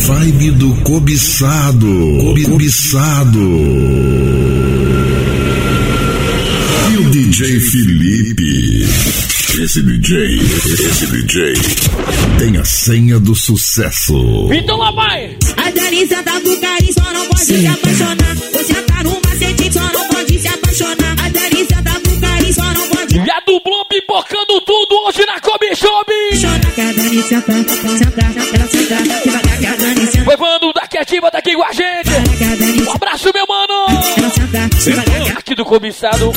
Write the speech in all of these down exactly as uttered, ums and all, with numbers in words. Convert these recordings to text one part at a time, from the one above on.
vibe do cobiçado. Cobiçado. E o D J Felipe. Esse D J, esse D J tem a senha do sucesso. Então lá vai! A delícia da Bucari só não pode Sim. se apaixonar. Você tá no macete, só não pode se apaixonar. A delícia da Bucari só não pode. E a Dublon pipocando tudo hoje na Cobichob. Levando da Quietiva, tá aqui com a gente. Um abraço, meu mano. Aqui do Cobiçado.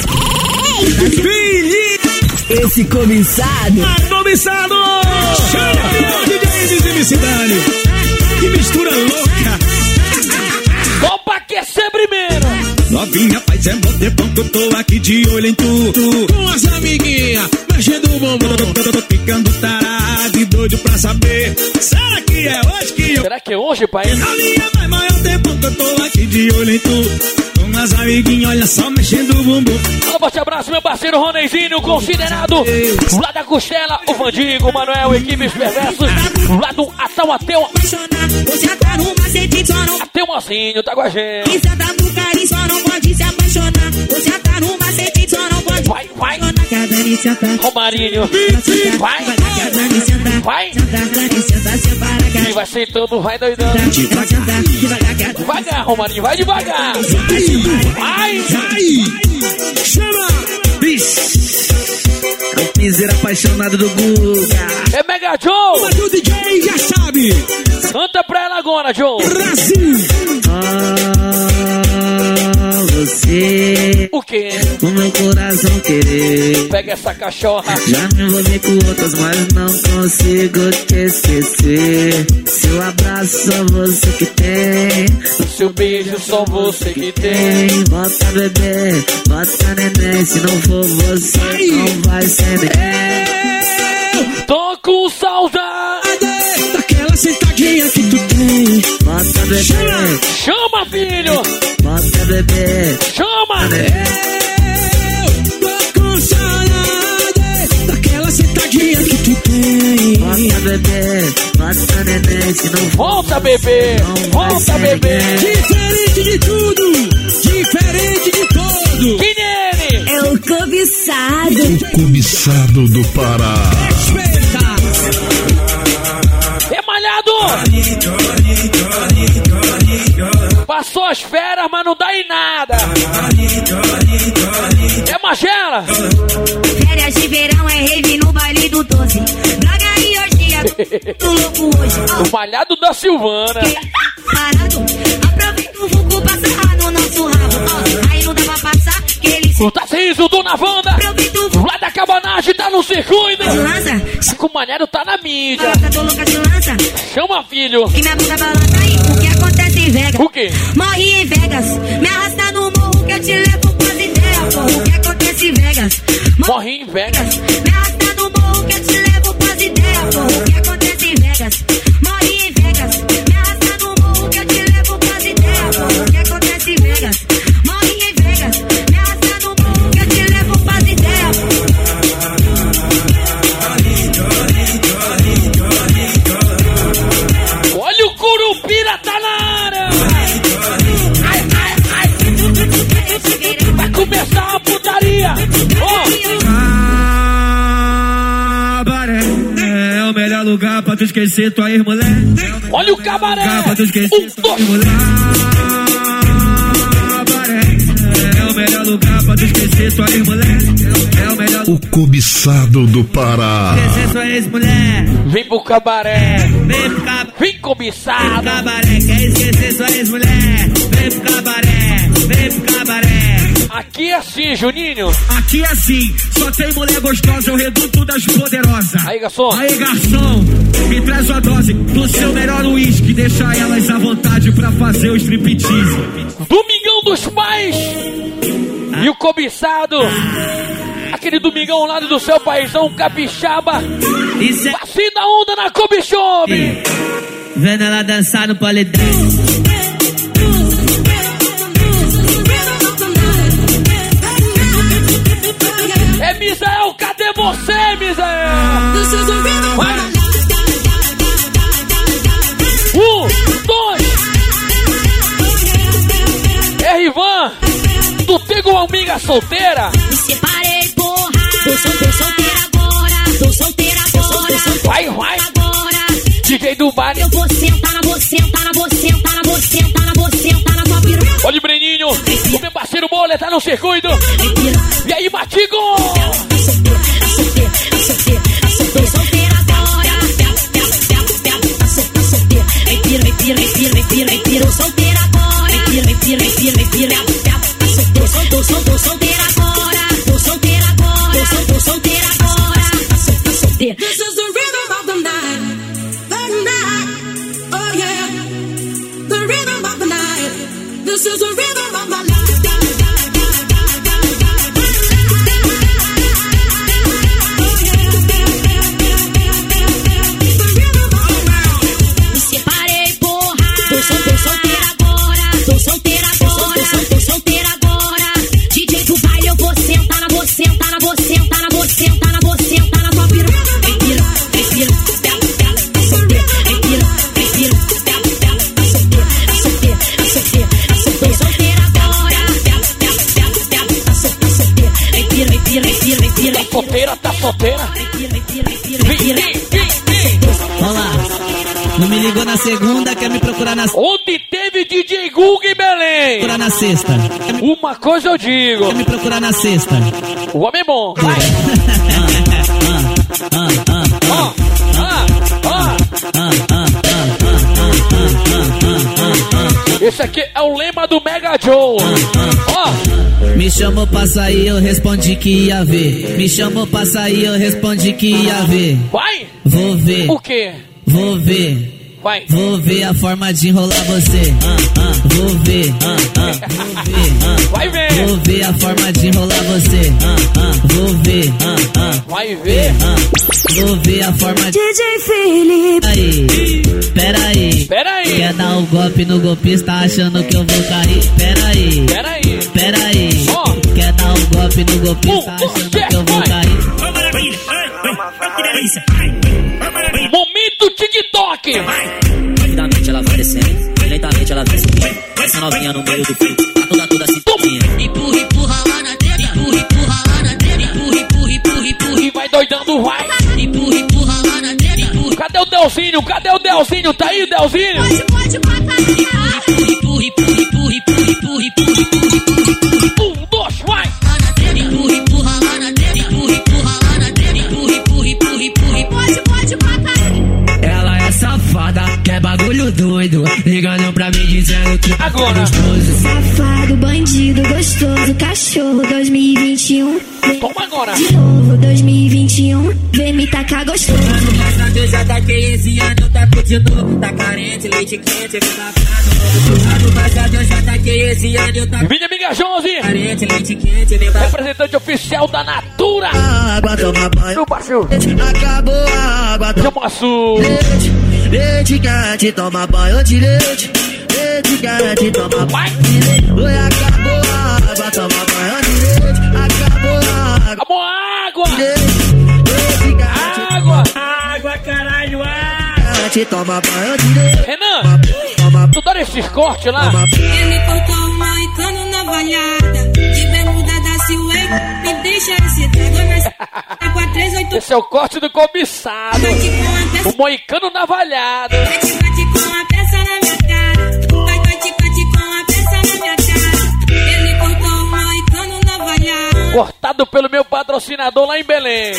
Esse cobiçado. Ah, cobiçado. Chama o D J de Cidade. Que mistura louca. Opa, aquecer primeiro. Novinha, faz é bom tempão que eu tô aqui de olho em tu, tu. Com as amiguinhas, mexendo o bombom. Tô ficando tarado e doido pra saber. Será que é hoje que eu... Será que é hoje, pai? Novinha, faz maior tempão que eu tô aqui de olho em tu. Com as amiguinhas, olha só, mexendo o bumbum. Um forte abraço, meu parceiro Ronezinho, considerado lá da Costela, o Vandigo, o Manuel, equipes perversos, lá do Atão Ateu. Ateu Mocinho, tá com a gente. Isso da Bucari só não pode se apaixonar. Você tá no macete, só não pode. Vai, vai. Romarinho. Vai. Vai. E vai sentando, vai doidão. Devagar. Devagar, Romarinho, vai devagar. Vai. Vai. Chama. É o piseiro apaixonado do Guga. É Mega Joe. Mas o D J já sabe. Canta pra ela agora, Joe. Brasil. Ah, você. O quê? O meu coração querer. Pega essa cachorra. Já me envolvi com outras, mas não consigo te esquecer. Seu abraço só você que tem. Seu beijo só você que tem. Bota bebê, bota neném. Se não for você, Ai. não vai ser neném. Tô com saudade daquela sentadinha que tu tem. Bota bebê. Chama, Chama filho. Bota bebê. Chama. Eu tô com saudade daquela sentadinha que tu tem. Bota bebê, bota neném. Se não for Volta bebê, volta bebê. Diferente de tudo, diferente de todo. Que nele? É o cobiçado. O cobiçado do Pará. Respeita. É malhado. Passou as feras, mas não dá em nada. É Magela. Férias de verão é rave no baile do doze. Droga e orgia, tô louco hoje. O malhado da Silvana. Parado, aproveita o vulgo pra sarrar no nosso rabo. Ó, aí não dá pra passar, que ele se... O Tarcísio, Dona Wanda. Aproveita o vulgo. Lá da cabanagem, tá no circuito. De lança, Com o Manero tá na mídia. tá tô louca de lança. Chama filho. Que minha bunda balança aí, o que acontece em Vegas? O quê? Morri em Vegas, me arrasta no morro que eu te levo pras ideias, pô. O que acontece em Vegas? Morri em Vegas. Me arrasta no morro que eu te levo pras ideias, pô. O que acontece em Vegas? Morri em Vegas, me arrasta no morro que eu te levo pras ideias, pô. O que acontece em Vegas? Morri em Vegas, me arrasta no morro que eu te levo pras ideias, pô. Olha o Curupira, tá na área. Ai, ai, ai. Vai começar a putaria. Ó. Cabaré é o melhor lugar pra tu esquecer tua ex-mulher. Olha o cabaré. Pra tu esquecer Um, tua dois. ex-mulher. Cabaré é o melhor lugar pra tu esquecer tua ex-mulher. É o melhor O cobiçado do Pará. esquecer sua ex-mulher. Vem pro cabaré. Vem pro cabaré. Vem cobiçado. Cabaré, quer esquecer sua ex-mulher? Vem pro cabaré, vem pro cabaré. Aqui é assim, Juninho. Aqui é assim, só tem mulher gostosa, é o reduto das poderosas. Aí, garçom. Aí, garçom, me traz uma dose do seu melhor uísque, deixa elas à vontade pra fazer o striptease. Domingão dos Pais. E o cobiçado. Aquele domingão lá do seu paizão capixaba. Isso é... Vacina onda na Cobichob. Vendo ela dançar no polidense. É Misael, cadê você, Misael? Vai. Um, tua amiga solteira? Me separei, porra. Tô, sol, tô solteira agora. Tô solteira agora. Vai, vai. Agora. D J do baile. Eu vou sentar na você, sentar na você, sentar na você, sentar na você, sentar na tua piru. Olha o Breninho. O meu parceiro Mola tá no circuito. E aí, Matigo? Solteira, solteira, solteira, solteira agora. Vem pira, vem pira, vem pira, vem pira, vem pira, solteira agora. Vem pira, vem pira, vem pira, vem pira, tô solteira, tô solteira agora. Tô solteira agora, tô solteira agora. Tô solteira. This is the rhythm of the night, the night, oh yeah. The rhythm of the night, this is the rhythm of the night. Me separei, porra. Tô, sol, tô solteira agora. Tô solteira agora. Tô, tô solteira agora. D J do baile, eu vou sentar na você, sentar na você, sentar na você, sentar na você, sentar na tua piru. Vem pira, vem pira, tá solteira. Vem pira, vem pira, tá solteira, tá solteira, tá solteira, tá solteira, solteira agora. Tá solteira, vem pira, vem pira, vem pira, vem pira. Tá solteira, tá solteira. Vem pira, vem pira, vem pira, vem Vem, pira. vem, vem, vem. Vamos lá. Não me ligou na segunda, quer me procurar na, Ontem teve D J Google em Belém. procurar na sexta. Quer me, Uma coisa eu digo. quer me procurar na sexta. O homem é bom. Vai. Ah, ah, Ó, ó, ó. Esse aqui é o lema do Mega Joe. Ó. Me chamou pra sair, eu respondi que ia ver. Me chamou pra sair, eu respondi que ia ver. Vai. Vou ver, O quê? vou ver. Vai. Vou ver a forma de enrolar você. Vou ver, vou ver. Vai ver. Vou ver a forma de enrolar você. Vou ver, Vai ver. vou ver a forma de... D J Felipe. Aí, pera aí. Pera aí. Quer dar um golpe no golpista achando que eu vou cair? Pera aí, Pera aí. pera aí. Ó. Quer dar um golpe no golpista Um, dois, achando três, que eu vou vai. cair? Momento TikTok. Rapidamente ela vai descendo, lentamente ela vem subindo. Essa novinha no meio do fio, tá toda toda assim. Empurra, empurra lá na teta. Empurra, empurra lá na teta. Empurra, empurra, empurra, empurra. E vai doidando, vai. Empurra, empurra lá na teta. Empurra, Cadê o Delzinho? Cadê o Delzinho? Tá aí, Delzinho? pode, pode pra caralho. Empurra, empurra, empurra, empurra, empurra, empurra, empurra, empurra. Um, dois, vai. Lá na teta. Empurra, empurra lá na teta. Empurra, empurra lá na teta. Empurra, empurra, empurra, empurra. Pode, pode pra caralho. Ela é safada, quer bagulho doido, ligando pra mim dizendo que tá Agora. gostoso. Safado, bandido, gostoso, cachorro dois mil e vinte e um. Toma agora. De novo, dois mil e vinte e um. Vem me tacar gostoso. Eu já taquei esse ano, tá curtindo, tá carente, leite quente, fica frado. Mas eu já taquei esse ano, tá Minha amiga Josi, carente, leite quente, vem pra representante oficial da Natura. Água, toma banho. No baixo. Acabou a água, toma Chama açu. leite. Leite quente, toma banho de leite. Leite quente, toma Vai. banho de leite. Oi, acabou a água, toma banho de leite. Acabou a água, Amor, água. leite. Leite quente, Água. água, caralho, quente, toma banho de leite. Renan, Toma, tu dá esses cortes lá? toma, Ele cortou o moicano na valhada. De bermuda da Silway, me deixa excitado nessa. quatro três oito. Esse é o corte do cobiçado. Bate com a peça, O moicano navalhado. bate, bate com a peça na minha cara. Vai, bate, bate com a peça na minha cara. Ele cortou o moicano na valhada. Cortado pelo meu patrocinador lá em Belém.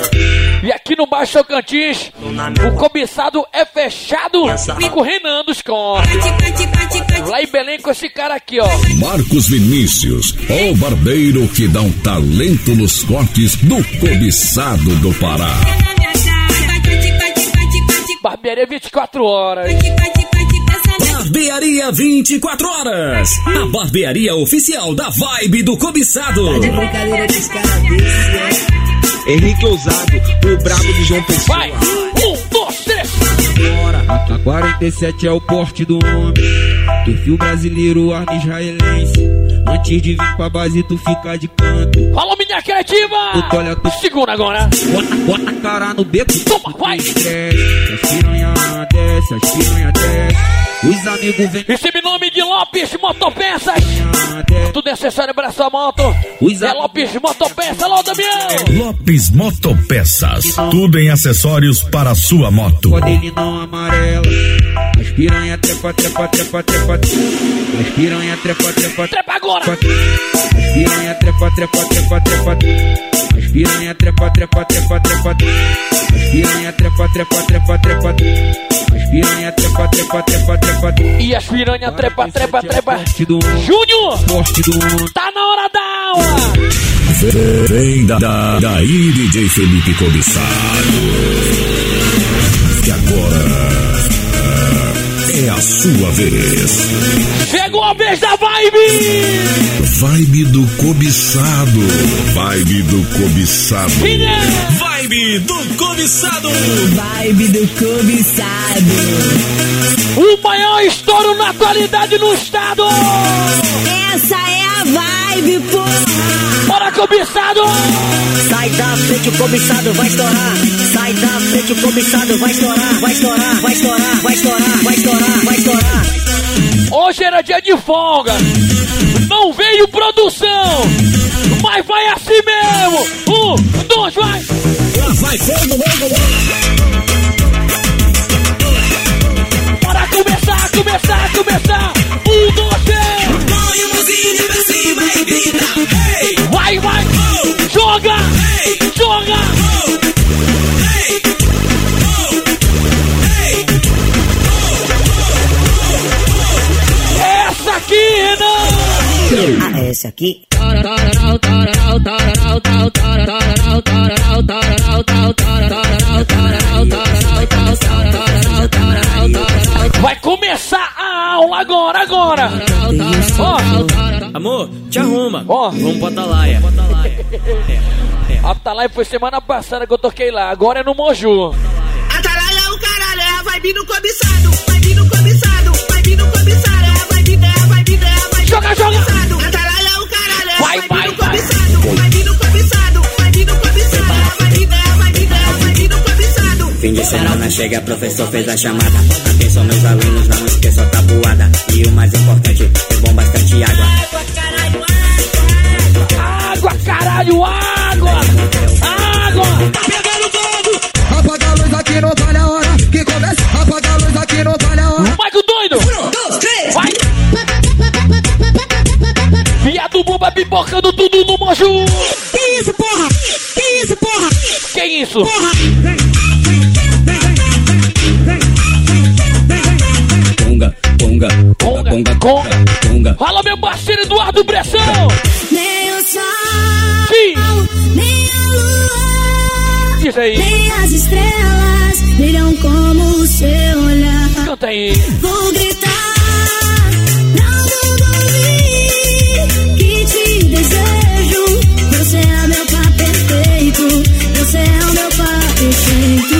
E aqui no Baixo Tocantins, o cobiçado é fechado com o Renan dos cortes. Bate, bate, bate, bate. Lá em Belém com esse cara aqui, ó. Marcos Vinícius, o barbeiro que dá um talento nos cortes do cobiçado do Pará. Na minha cara. Bate, bate, bate, bate, bate. Barbearia vinte e quatro horas. Bate, bate, bate, peça na Barbearia vinte e quatro horas. A barbearia oficial da Vibe do Cobiçado. brincadeira desse cara desse, é. Henrique Ousado, o brabo de João Pessoa. Vai! Um, dois, três! A quarenta e sete é o porte do homem. Perfil brasileiro, arma israelense. Antes de vir pra base, tu fica de canto. Fala, minha criativa! Tu olha, tu Segura agora! bota, bota a cara no beco. Toma, vai! Desce, as piranha desce, as piranha desce. Os amigos vêm. Esse nome de Lopes Motopeças. Tudo necessário para essa moto. Os É Lopes Motopeças. Alô, Damião. Lopes Motopeças. Tudo em acessórios para a sua moto. Pode ele não amarela. As piranha trepa, trepa, trepa, trepa. As piranha trepa, trepa, Trepa agora. As piranha trepa, trepa, trepa, trepa. As piranha trepa, trepa, trepa, trepa. As piranha trepa, trepa, trepa, trepa. As piranha trepa, trepa, trepa, trepa. E as piranha trepa, trepa, trepa. Júnior, Forte do mundo. tá na hora da aula. Vem da, da, daí, D J Felipe Cobiçado. Que agora é a sua vez. Chegou a vez da vibe. Vibe do Cobiçado. Vibe do Cobiçado. Quem é? Vibe do cobiçado. Vibe do cobiçado. O maior estouro na atualidade no estado. Essa é a vibe, porra. Bora, cobiçado. Sai da frente, o cobiçado vai estourar. Sai da frente, o cobiçado vai estourar. Vai estourar, vai estourar, vai estourar, vai estourar, vai estourar. Hoje era dia de folga. Não veio produção. Mas vai assim mesmo. Um, dois, vai. Lá vai fogo, Bora começar, começar, começar. Um, dois, três. põe o mãozinho pra cima e grita. Ei, Vai, vai. Joga, joga. ei, ei. Essa aqui, Renan. Ah, esse aqui. Vai começar a aula agora, agora. Ó, Amor, te arruma. ó. Vamos pra Atalaia. A Atalaia foi semana passada que eu toquei lá. Agora é no Moju. Atalaia é o caralho, é a vibe do cobiçado. Vibe do cobiçado, vibe do cobiçado. É a vibe, é a vibe, é a vibe Joga, do joga. cobiçado. Atalaia é o caralho, é a Vai, vibe vai, do vai. cobiçado. Vibe do cobiçado, vibe do cobiçado. É a vibe, é a vibe, é a vibe do cobiçado. Fim de semana chega, professor fez a chamada. Atenção meus alunos, não esqueça a tabuada. E o mais importante, bebam bastante água. Água, caralho, água. Água. Tá pegando fogo. Apaga a luz aqui, não vale a hora. Que começa, apaga a luz aqui, não vale a hora. Michael doido. Um, dois, três. Vai. Viado bomba pipocando tudo no Moju. Que isso, porra? Que isso, porra? Que isso? Porra. Conga, conga, Conga, conga, conga. conga. Fala, meu parceiro Eduardo Bressão. Nem o sol, Sim. nem a lua, Diz aí. nem as estrelas brilham como o seu olhar. Canta aí. Vou gritar pra o mundo ouvir que te desejo. Você é meu par perfeito. Você é o meu par perfeito.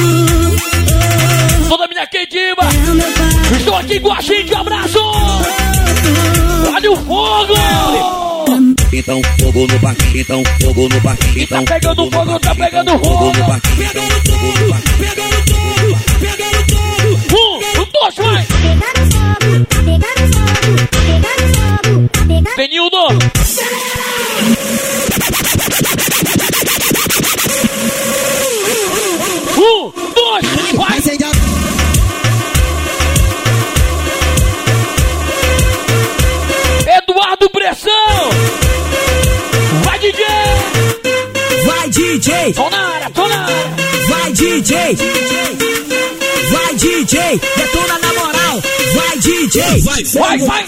Toda minha queidima. É o meu par. Estou aqui com a gente. Abraço. Olha o fogo. Então fogo no parque, então fogo no parque, então Tá pegando fogo, tá pegando fogo. fogo no parque, Pegando fogo, pegando fogo, pegando fogo. Um, dois, vai. Pegando fogo, pegando fogo, pegando fogo, pegando. Benildo. Um, dois, vai. Eduardo Pressão. Vai, D J. Vai, D J. Tô na área, tô na área. Vai, D J. Vai, D J. Detona na moral. Vai, D J. Vai, Vai, vai.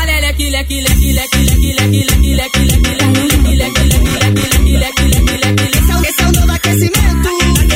Esse é o novo aquecimento.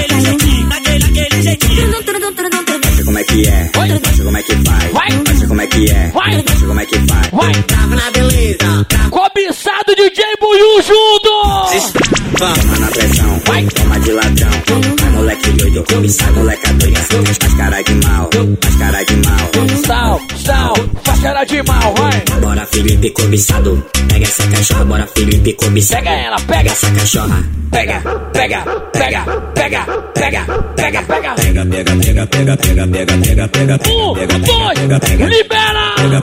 Mostra como é que é, mostra como é que faz, Vai. mostra como é que é, Vai. mostra como é que faz. Vai. Tava na beleza. Cobiçado D J Buiu junto. Toma na pressão, Vai. toma de ladrão. Vai moleque doido, sai moleca doida. Faz cara de mal, faz cara de mal. Sal, sal, mal, faz cara de mal, vai. Bora Felipe cobiçado, pega essa cachorra, bora Felipe cobiçado. Pega ela, pega essa cachorra. Pega, pega, pega, pega, pega, pega, pega. Pega, pega, pega, pega, pega, pega, pega, pega. Um, pega, dois, pega, pega, libera! Pega,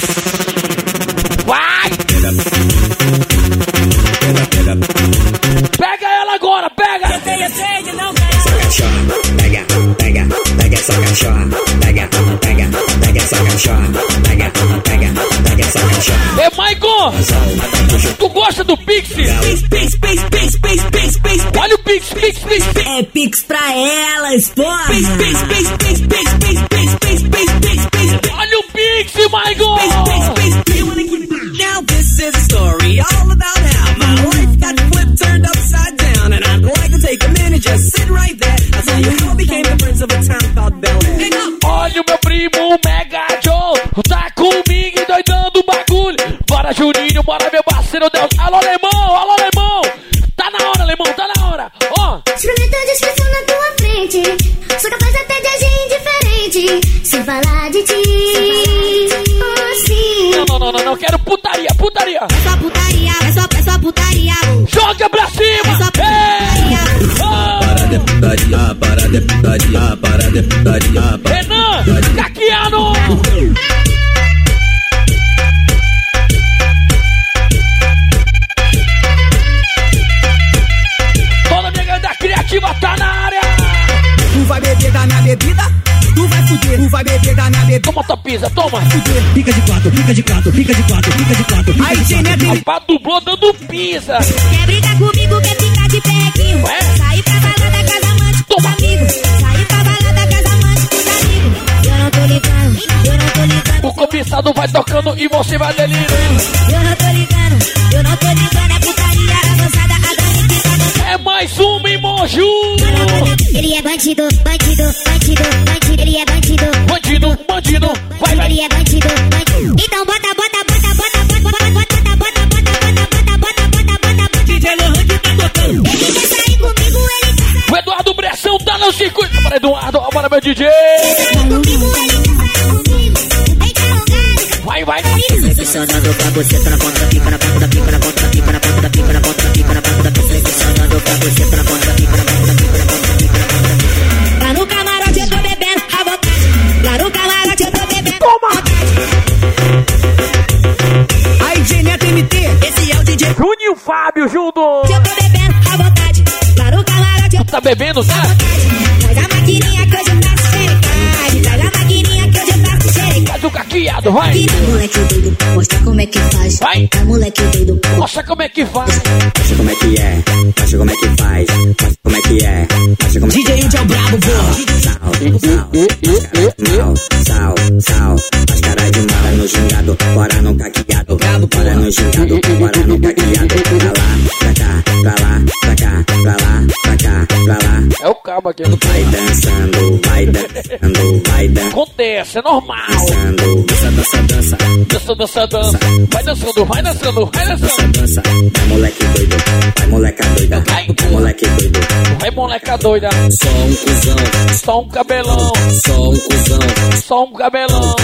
vai! Pega, pega, pega. Pega ela agora, pega! Essa cachorra, pega, pega, pega essa cachorra. Pega, pega, pega essa cachorra. Pega, pega, pega essa cachorra. Ei, Maicon! Tu gosta do Pix? Pix, Pix, Pix, Pix, Pix, Pix, Pix. Olha o Pix, Pix, Pix, Pix. É Pix pra elas, porra. Pix, Pix, Pix, Pix, Pix, Pix, Pix, Pix, Pix, Pix, Pix. Olha o Pix, Maicon! Now this is a story all about how my life got flipped, turned upside down, and I'd like to take a minute, just sit right there. I'll tell you how I became the prince of a town called Bel Air. Olha o meu primo Mega Joe, tá comigo e doidando o bagulho. Bora Juninho, bora meu parceiro Deus. Alô alemão, alô alemão. Tá na hora, alemão, tá na hora. Ó. Oh. Experimenta a descrição na tua frente. Sou capaz até de agir indiferente. Se falar de ti, oh sim. Não, não, não, não, não, quero putaria, putaria. É só putaria, é só, é só putaria. Joga pra cima. É só putaria. Oh. Para de putaria, para de putaria, para de putaria. Renan, Caquiano. Toda minha galera da criativa tá na área. Tu vai beber da minha bebida, tu vai fuder. Tu vai beber da minha bebida. Toma tua pizza, toma. Fica de quatro, fica de quatro, fica de quatro, fica de quatro. Aí, Genete. Rapaz, dublou dando pizza. Quer brigar comigo, quer ficar de perrequinho. Ué? Sair pra balada, casa amante, Toma. amigo. Sair pra balada, casa amante, amigo. Eu não tô ligando, eu não tô ligando. O cobiçado vai tocando e você vai delirando. Eu não tô ligando, eu não tô ligando. É putaria avançada, a Dani que tá dançando. É mais uma em Moju. Ele é bandido, bandido, bandido, bandido. Ele é bandido, Bandido, bandido, vai, vai. ele é bandido, bandido. Então bota, bota, bota, bota, bota, bota, bota, bota, bota, bota, bota, bota, bota, bota. D J Lohan que tá tocando. Ele quer sair comigo, ele quer sair O Eduardo Bressão tá no circuito. Bora, Eduardo, bora, meu D J. comigo, ele quer sair comigo. Vem carregado. Vai, vai. Selecionando pra você, tá na ponta da pica, na ponta da pica, na ponta da pica, na ponta da pica, na ponta da pica, na ponta da pica. Selecionando pra você, tá na ponta da pica, na ponta da pica, na ponta da pica, na ponta da pica. Lá no camarote eu tô bebendo à vontade. Lá no camarote eu tô bebendo Toma. à vontade. Aí, Genete M T, esse é o D J. Juninho Fábio junto. Eu tô bebendo à vontade. Lá no camarote eu Tu tá bebendo, tá? Traz a maquininha que hoje eu faço xerecagem. Traz a maquininha que hoje eu faço xerecagem. Faz o caqueado, vai. Moleque doido, mostra como é que faz. Vai. Vai, moleque doido. Mostra como é que faz. Mostra como é que é, mostra como é que faz, mostra como é que é, mostra como é que D J Índio é o brabo, porra. Sal, sal, sal, as caras de mala no gingado, bora no caqueado, bora no gingado, bora no caqueado, pra lá, pra cá, pra lá, pra cá, pra lá, pra cá, pra lá. É o cabo aqui. Vai dançando, vai dançando, vai dançando. Acontece, é normal. Dançando, dança, dança, dança, Dança, dança, dança. Vai dançando, vai dançando, vai dança, dançando. dança. Vai moleque doido, vai moleca doida, vai moleque doido. Vai moleca doida. Só um cuzão, Só um cabelão. só um cuzão. Só um cabelão.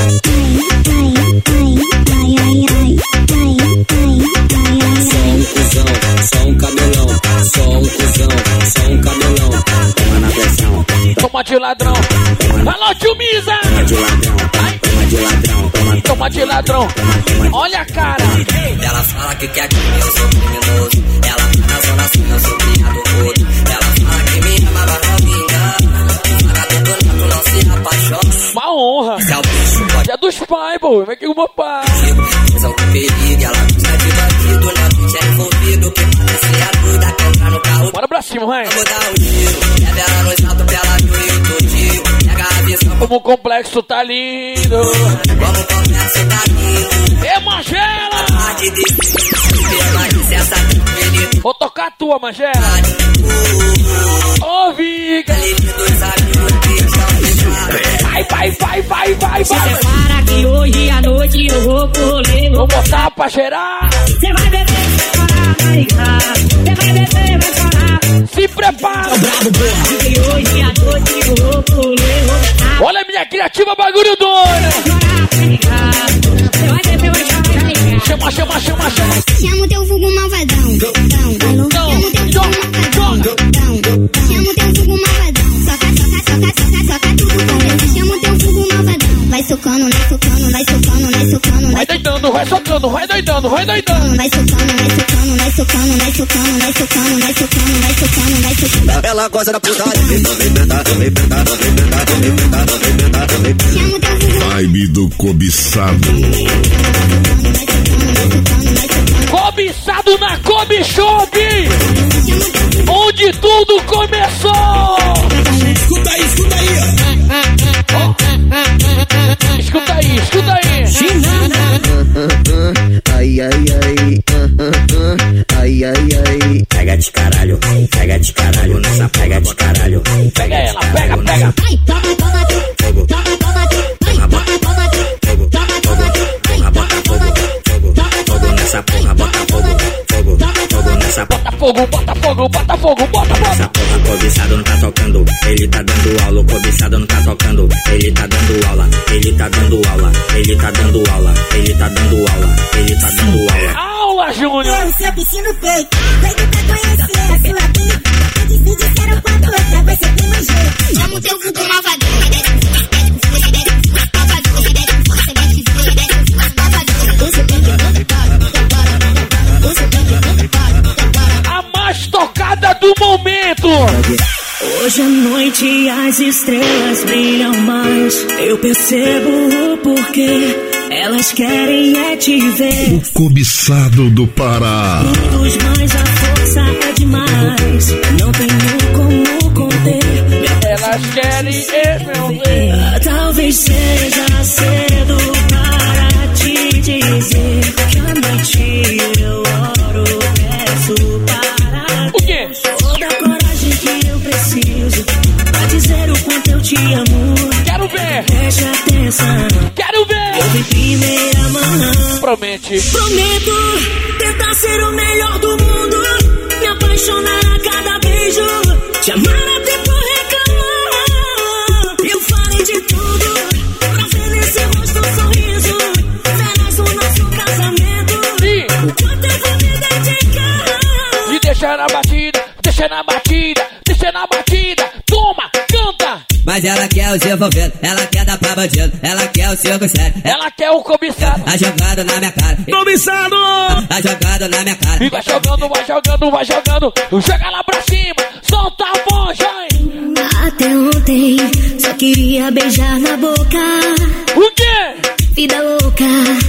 Só um cuzão, só um cabelão, só um cuzão, só um cabelão. Toma na pressão, Toma de ladrão. Alô, tio Misa. toma de ladrão, toma de ladrão, toma, Toma de ladrão. Olha a cara. Ela fala que quer que eu sou criminoso. Ela tá na zona sul, eu sou criado todo. Ela fala que me ama, mas não me engana. Vagabundo nato não se apaixona. Uma honra. Esse é o bicho, pode É dos pais, pô. Vem aqui com o meu pai. São com perigo, ela gosta de bandido. Na bicha é envolvido, que parece a doida que entra no carro. Bora pra cima, vai. Vamos dar um giro, leva ela no salto pra ela ver o Rio todinho. Pega a visão, Como o complexo tá lindo. vamos começar tá lindo. É Magela. Parte de pela licença, menino. Vou tocar a tua, Magela. Ô, Viga. Ele de dois amigos que estão fechados. Vai, vai, vai, vai, vai, vai. Para que hoje à noite eu vou colher. Vou botar pra cheirar. Você vai beber, vai chorar, vai ligar. Você vai beber, vai chorar. Se prepara. Porque hoje à noite eu vou colher. Vou botar Olha a minha criativa, bagulho doido. pra chorar, vai ligar. socando, vai socando, vai socando, vai doidando, vai socando, vai doidando, vai doidando. Vai socando, vai socando, vai socando, vai socando, vai socando, vai socando, vai socando, vai socando. Ela gosta da putaria. Vibe do cobiçado. Cobiçado na Kobe Shop, onde tudo começou. Escuta aí, escuta aí. Escuta aí, escuta aí. Ai, ai, ai. Ai, ai, ai. Pega de caralho, pega de caralho nessa pega de caralho. Pega ela, pega, pega. Ai, toma, toma, Fogo, toma, toma, porra, bota toma, fogo, porra, bota fogo, fogo, fogo nessa porra, bota fogo, fogo, fogo nessa porra. Bota fogo, bota fogo, bota fogo, bota Essa fogo. porra, cobiçado não tá tocando, ele tá dando aula, o cobiçado não tá tocando, ele tá dando aula, ele tá dando aula, ele tá dando aula, ele tá dando aula, ele tá dando aula. Aula, Júnior. o seu bicho no peito. Doido pra conhecer a sua vida. Todos me disseram quanto outra você tem mais jeito. Chama o teu vulgo malvador. A mais tocada do momento. Hoje à noite as estrelas brilham mais. Eu percebo o porquê. Elas querem é te ver. O cobiçado do Pará. Todos mais a força é demais. Não tenho como conter. Elas querem esconder. Ah, talvez seja cedo para te dizer que à noite eu oro, peço para O quê? toda a coragem que eu preciso pra dizer o quanto eu te amo. Quero ver. Preste atenção. Quero ver. Eu em primeira mão. Promete. Prometo tentar ser o melhor do mundo. Me apaixonar a cada beijo. Te amar até por reclamar. Eu farei de tudo pra ver nesse rosto um sorriso. Verás o nosso casamento. E O quanto eu vou me dedicar. E deixa na batida, deixa na batida, deixa na batida. Toma, canta. Mas ela quer o se envolvendo, ela quer dar pra bandido, ela quer o circo sério. Ela quer o cobiçado. Tá jogando na minha cara. Cobiçado! Tá jogando na minha cara. E vai jogando, vai jogando, vai jogando. Joga lá pra cima. Solta a voz, hein? Até ontem só queria beijar na boca. O quê? Vida louca.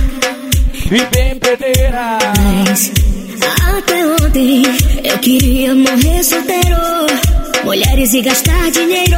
E bem pedreira. Mas até ontem eu queria morrer solteiro. Mulheres e gastar dinheiro.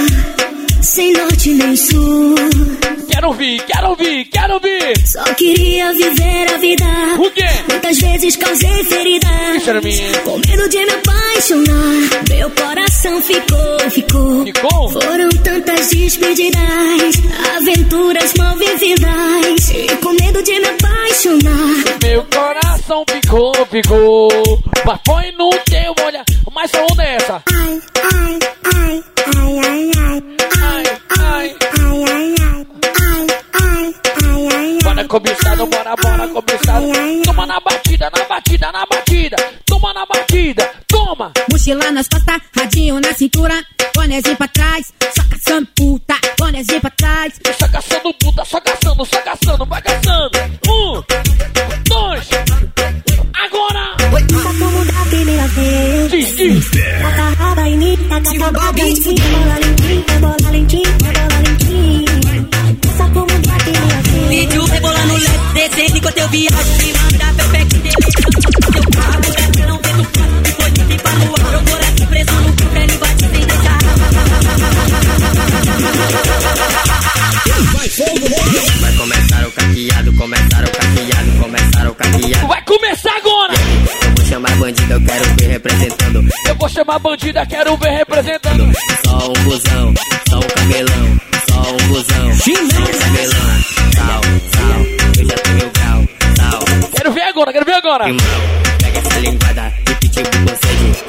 Sem norte nem sul. Quero ouvir, quero ouvir, quero ouvir. Só queria viver a vida. O quê? Muitas vezes causei feridas. Deixa em mim. Com medo de me apaixonar. Meu coração ficou, ficou. Ficou? Foram tantas despedidas. Aventuras mal vividas. E com medo de me apaixonar. Meu coração ficou, ficou. Mas foi no teu olhar. Mas onde é essa? Ai, ai, ai, ai, ai, ai. Ai, ai. Ai, ai, ai. Ai, ai, ai, ai. Bora cobiçado, bora, bora cobiçado. Toma na batida, na batida, na batida. Toma na batida, toma. Mochila nas costas, radinho na cintura, bonézinho pra trás, só caçando puta, bonézinho pra trás. Só caçando puta, só caçando, só caçando, vai caçando. Um, dois, agora. Tá como da primeira vez. Diz, diz. Taca a raba em mim, taca a raba em mim. Bola lentinha, bola lentinha, bola lentinha. Tá como da primeira vez. Vídeo rebolando leve, descendo enquanto eu viajo. Me manda meu pé que teu carro desce, não vem no carro. Depois de pipa no ar, meu coração preso no cofre, ele bate sem deixar. Vai começar o caqueado, começar o caqueado, começar o caqueado. Vai começar agora. Eu vou chamar bandida, eu quero ver representando. Eu vou chamar bandida, quero ver representando. Só um busão, só um cabelão, só um busão, só um cabelão. Sal, sal, eu já tenho grau, sal. Quero ver agora, quero ver agora. Irmão, pega essa linguada e pitbull com sede. Pega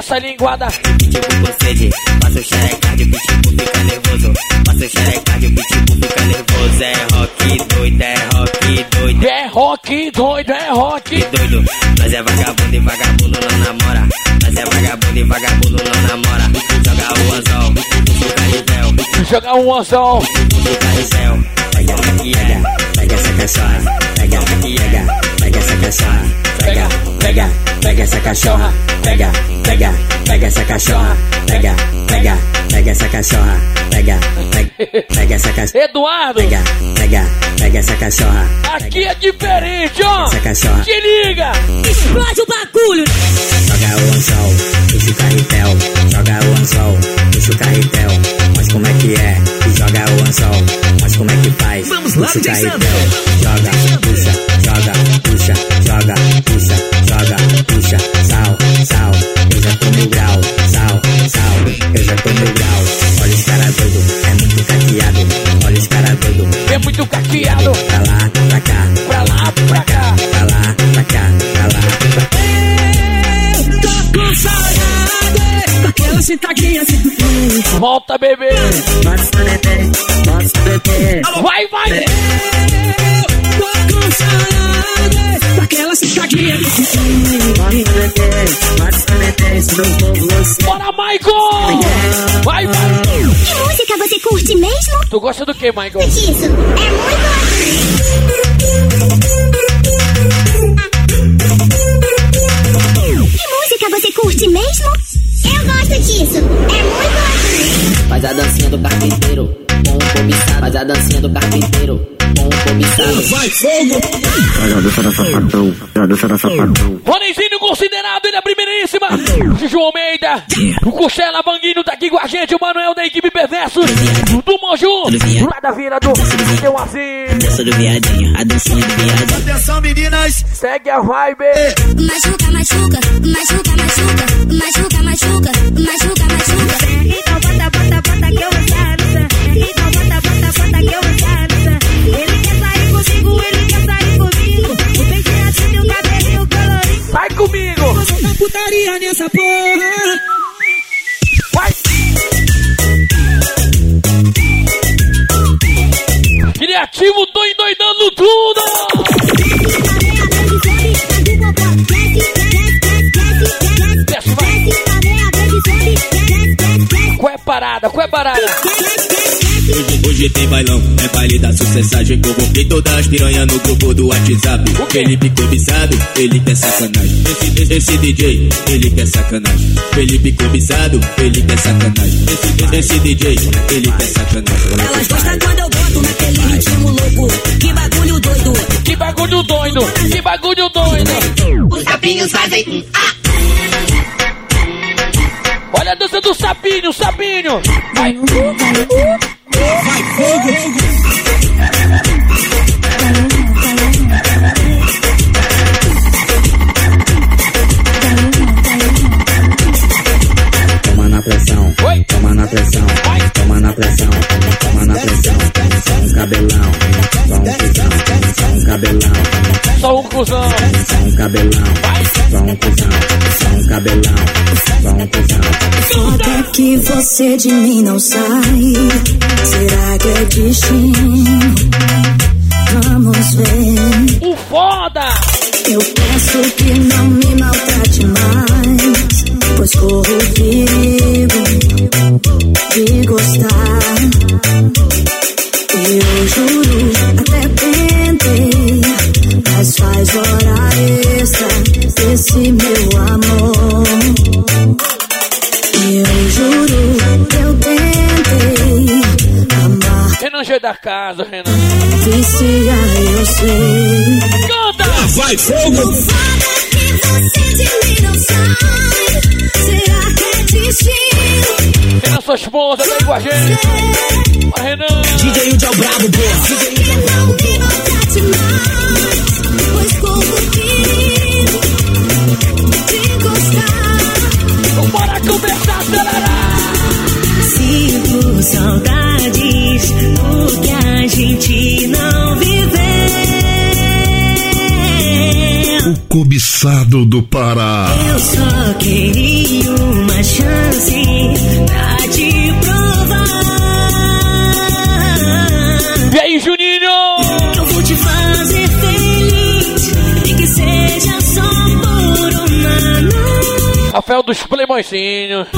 essa linguada. Pitbull com sede, passa o xerecard, o pitbull fica nervoso. Passa o xerecard, o pitbull fica nervoso. É rock doido, é rock doido. É rock doido, é rock doido. Nós é vagabundo e vagabundo não namora. Nós é vagabundo e vagabundo não namora. Joga o anzol, puxa o carretel. Joga o anzol, puxa o carretel. Pega, pega, pega essa cachorra. Pega, pega, pega essa cachorra. Pega, pega, pega essa cachorra. Pega, pega, pega essa cachorra. Pega, pega, pega essa cachorra. Pega, pega, pega essa cachorra. Eduardo, pega, pega, pega essa cachorra. Aqui é diferente, ó. Essa cachorra. Se liga. Explode o bagulho. Joga o anzol, puxa o carretel. Joga o anzol, puxa o carretel. Mas como é que é? Joga o anzol, mas como é que faz? Vamos lá, puxa o carretel. Sandro. Joga, puxa, joga, puxa, joga, puxa, joga, puxa. Sal, sal, eu já tô no grau. Sal, sal, eu já tô no grau. Olha os caras doido, é muito caqueado. Olha os caras doido, é muito caqueado. Pra lá, pra cá, pra lá, pra cá, pra lá, pra cá, pra lá, pra cá. Eu tô com saudade daquela sentadinha assim. Volta, bebê. Bota bebê, bota bebê. Vai, vai. Eu tô com saudade daquela sentadinha assim. Bota bebê, bota bebê, se não for você. Bora, Michael. Vai, vai. Que música você curte mesmo? Tu gosta do que, Michael? Disso, é muito. Que música você curte mesmo? Eu gosto disso, é muito. Faz a dancinha do carpinteiro com o cobiçado. Faz a dancinha do carpinteiro com o cobiçado. Vai, fogo! Já deixa da sapatão, já deixa da sapatão. Ronezinho considerado, ele é a primeiríssima. Juju Almeida, o Cochela Banguinho tá aqui com a gente. O Manuel da equipe Perversos, do Monju, lá da Vila do Seu Assim. Dança do viadinho, a dancinha do viadinho. Atenção, meninas! Segue a vibe. Machuca, machuca, machuca, machuca, machuca, machuca, machuca, machuca. Então bota, bota, bota que eu vou dançar. Então bota, bota, bota que eu vou dançar. Ele quer sair contigo, ele quer sair comigo. O peixe assim e o cabelinho colorido. Vai comigo. Você tá putaria nessa porra. Vai. Criativo, tô endoidando tudo. Desce, vai. Qual é parada? Qual é parada? Hoje, hoje tem bailão, é baile da sucessagem. Convoquei todas as piranhas no grupo do WhatsApp. Felipe cobiçado, ele quer sacanagem. Esse, esse, esse D J, ele quer sacanagem. Felipe cobiçado, ele quer sacanagem. Esse, esse D J, ele quer sacanagem. Elas gostam quando eu boto naquele ritmo louco. Que bagulho doido. Que bagulho doido. Que bagulho doido. Os sapinhos fazem ah. Olha a dança do sapinho, sapinho. Vai. Vai, fogo! Toma na pressão, Oi. toma na pressão, Vai. toma na pressão, toma na pressão. Só um cabelão, só um cuzão, só um cabelão, Só um cuzão. só um cabelão, só um cuzão, só um cabelão, só um cuzão. Até que você de mim não sai. Será que é destino? Vamos ver. O foda. Eu peço que não me maltrate mais, pois corro o perigo de gostar. Eu juro, até tentei, mas faz hora extra esse meu amor. Eu juro, eu tentei amar. Renan G da casa, Renan. Vicia, eu sei. Canta! Vai, fogo! O foda é que você de mim não sai. Será que é destino? Renan, sua esposa, tá aí com a gente. Ó, Renan. D J Udiel Brabo, porra! D J Udiel Brabo, Me maltrate mais, pois corro o perigo de gostar. Bora conversar, acelerar. Sinto saudades do que a gente não viveu. O cobiçado do Pará. Eu só queria uma chance pra te provar. E aí, Juninho? Eu vou te fazer feliz, e que seja só por uma noite. Rafael dos Playboyzinhos.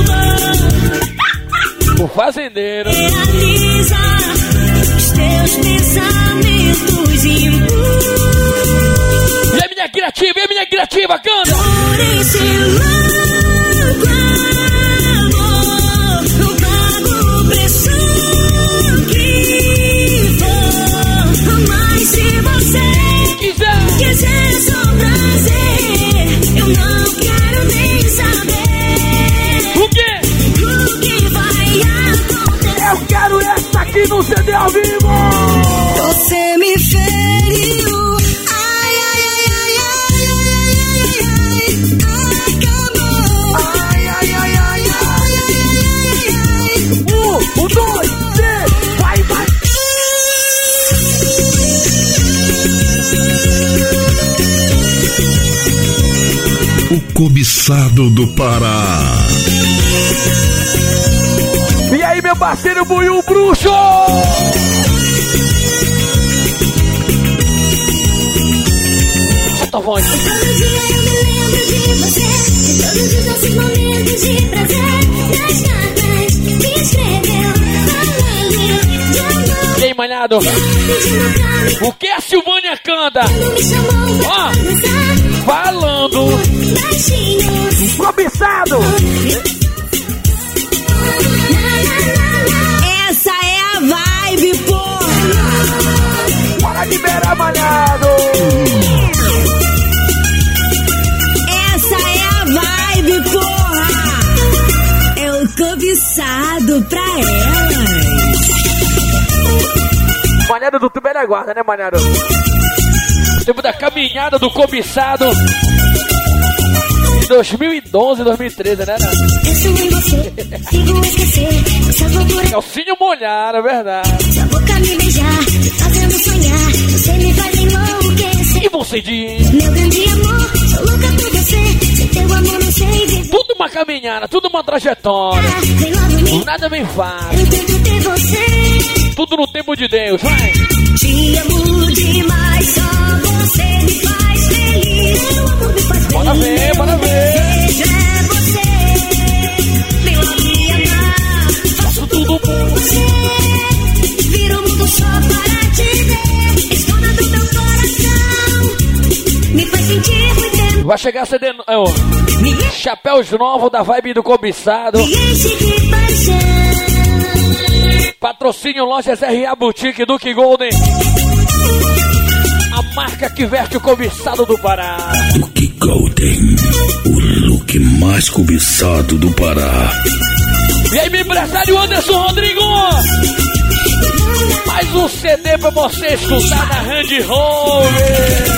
O fazendeiro. Realiza os teus pensamentos impuros. E aí, minha criativa, e aí, minha criativa, canta! Por esse louco amor, não pago o preço que for. Mas se você quiser, quiser só prazer, eu não quero nem saber. O quê? O que vai acontecer? Eu quero essa aqui no C D ao vivo! Você me feriu. Ai, ai, ai, ai, ai, ai, ai, acabou. Ai, ai, ai, ai, ai, ai, ai. Um, um, dois, três, vai, vai! O cobiçado do Pará. E aí, meu parceiro Buiu Bruxo! Solta a voz. Todo dia eu me lembro de você, de todos os nossos momentos de prazer, das cartas que escreveu, falando de amor. E aí, malhado? O que a Silvânia canta? Ó, falando. Cobiçado! Essa é a vibe, porra! Bora liberar, malhado! Essa é a vibe, porra! É o cobiçado pra elas. Malhado do tubo é guarda, né, malhado? Tempo da caminhada do cobiçado. dois mil e doze, dois mil e treze, né? Penso em você, fico esquecer. Só vou por calcinho molhado, é verdade. Sua boca me beijar, fazendo sonhar. Você me faz enlouquecer. E você diz? Meu grande amor, sou louca por você. Sem teu amor não sei viver. Tudo uma caminhada, tudo uma trajetória. Vem logo em mim, nada bem fácil. eu tento ter você. Tudo no tempo de Deus, vai. Te amo demais, só você me faz feliz. Seu amor me faz feliz. Bora ver, bora ver. Desejo é você. Vem logo me amar. Faço tudo por você. Vira o mundo só para te ver. Esconda do meu coração. Me faz sentir muito tempo. Vai chegar C D. Oh, chapéus novos da vibe do cobiçado. Me enche de paixão. Patrocínio Lojas R A Boutique Duke Golden. A marca que veste o cobiçado do Pará. Duke Golden, o look mais cobiçado do Pará. E aí, meu empresário Anderson Rodrigo. Mais um C D pra você escutar na Hand Rover.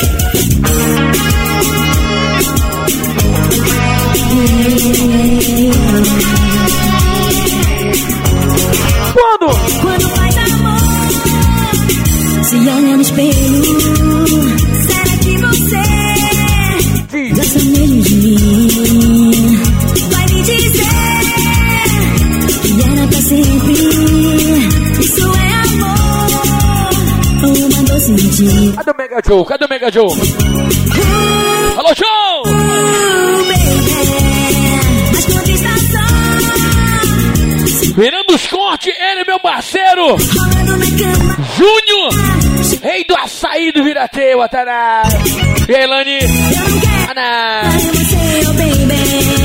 Quando? Quando faz amor, se olha no espelho, será que você gosta mesmo de mim? Vai me dizer que era pra sempre. Isso é amor, uma doce mentira. Cadê o Mega Joe? Cadê o Mega Joe? Uh, Alô, Joe! Uh, baby, mas quando está só, virando os cortes, ele, meu parceiro Júnior, rei do açaí do Virateu, Ataná. E aí, Lani? Ana. você, oh baby.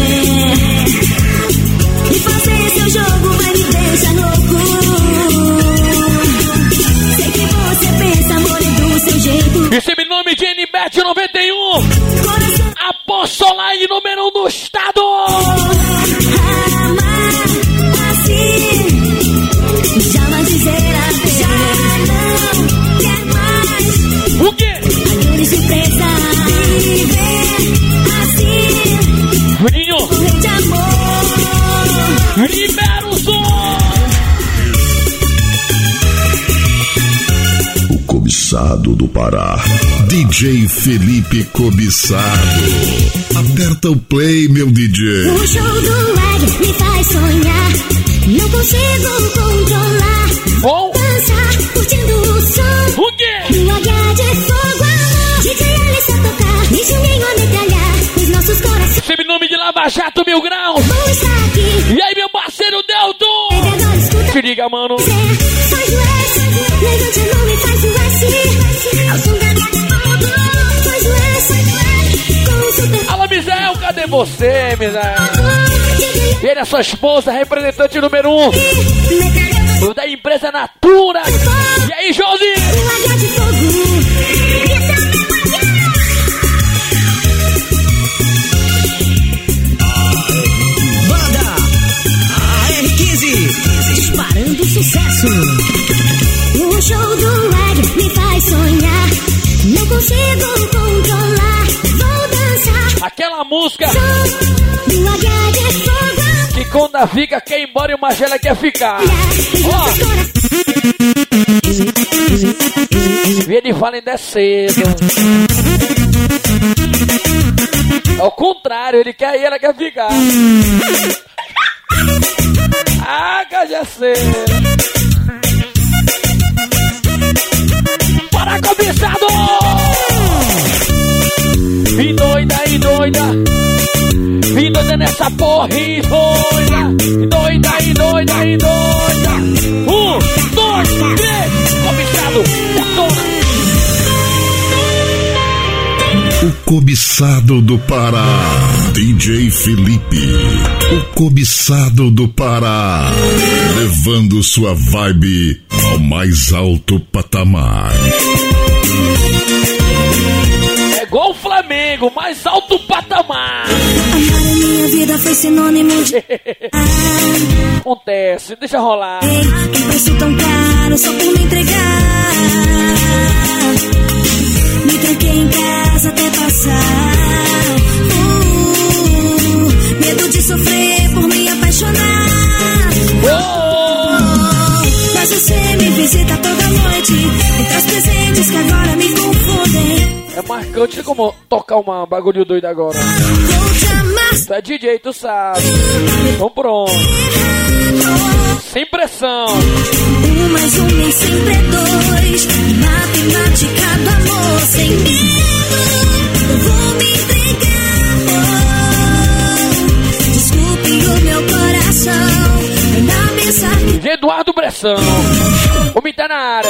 E fazer seu jogo vai me deixar louco. Sei que você pensa, amor, do seu jeito. Esse é nome de N B E T noventa e um. Apostolai número um do estado. Amar assim, jamais dizer adeus. Já não quer mais. O quê? Aquele surpresa. Viver assim. Juninho. Correr de amor. Libera o som. O cobiçado cobiçado do Pará. D J Felipe Cobiçado. Aperta o play, meu D J. O show do Egg me faz sonhar. Não consigo controlar. Bom. Dançar, curtindo o som. O quê? O H de fogo, amor. D J Alice a tocar. E Juninho a metralhar. Os nossos corações. Semi-nome de Lava Jato Mil Graus. Vão estar aqui. E aí, meu parceiro Delton? Baby, agora escuta. Te liga, mano. Faz o S. Levante a mão e faz o S. Ao som da H de fogo. Faz o S. Com o super. Alô, Misael, cadê você, Misael? Ele é sua esposa, representante número um da empresa Natura. E aí, Josi? O H de fogo. Banda A R quinze, disparando sucesso. O show do Egg me faz sonhar. Não consigo controlar. Vou dançar. Aquela música Do H de fogo. que quando fica quer ir embora e o Magela quer ficar. Ó, e ele fala ainda é cedo. Ao contrário, ele quer ir, ela quer ficar. Ah, cajaceiro. Para, cobiçado! E doida, e doida. E doida nessa porra, e doida. E doida, e doida, e doida. Um, dois, três. Cobiçado, detona. O cobiçado do Pará, D J Felipe. O cobiçado do Pará, levando sua vibe ao mais alto patamar. É igual o Flamengo, mais alto patamar. Amar a minha vida foi sinônimo de. Acontece, deixa rolar. Ei, que preço tão caro só por me entregar. Me tranquei em casa até passar. Uh, medo de sofrer por me apaixonar. Oh, mas você me visita toda noite. Me traz presentes que agora me confundem. É marcante como tocar uma bagulho doido agora. Vou te amar. Tu é D J, tu sabe. Então pronto. Sem pressão. Um mais um nem sempre é dois. Matemática do amor sem medo. Eu vou me entregar. Desculpe o meu coração. Ainda pensar que D J Eduardo Bressão. Homem tá na área.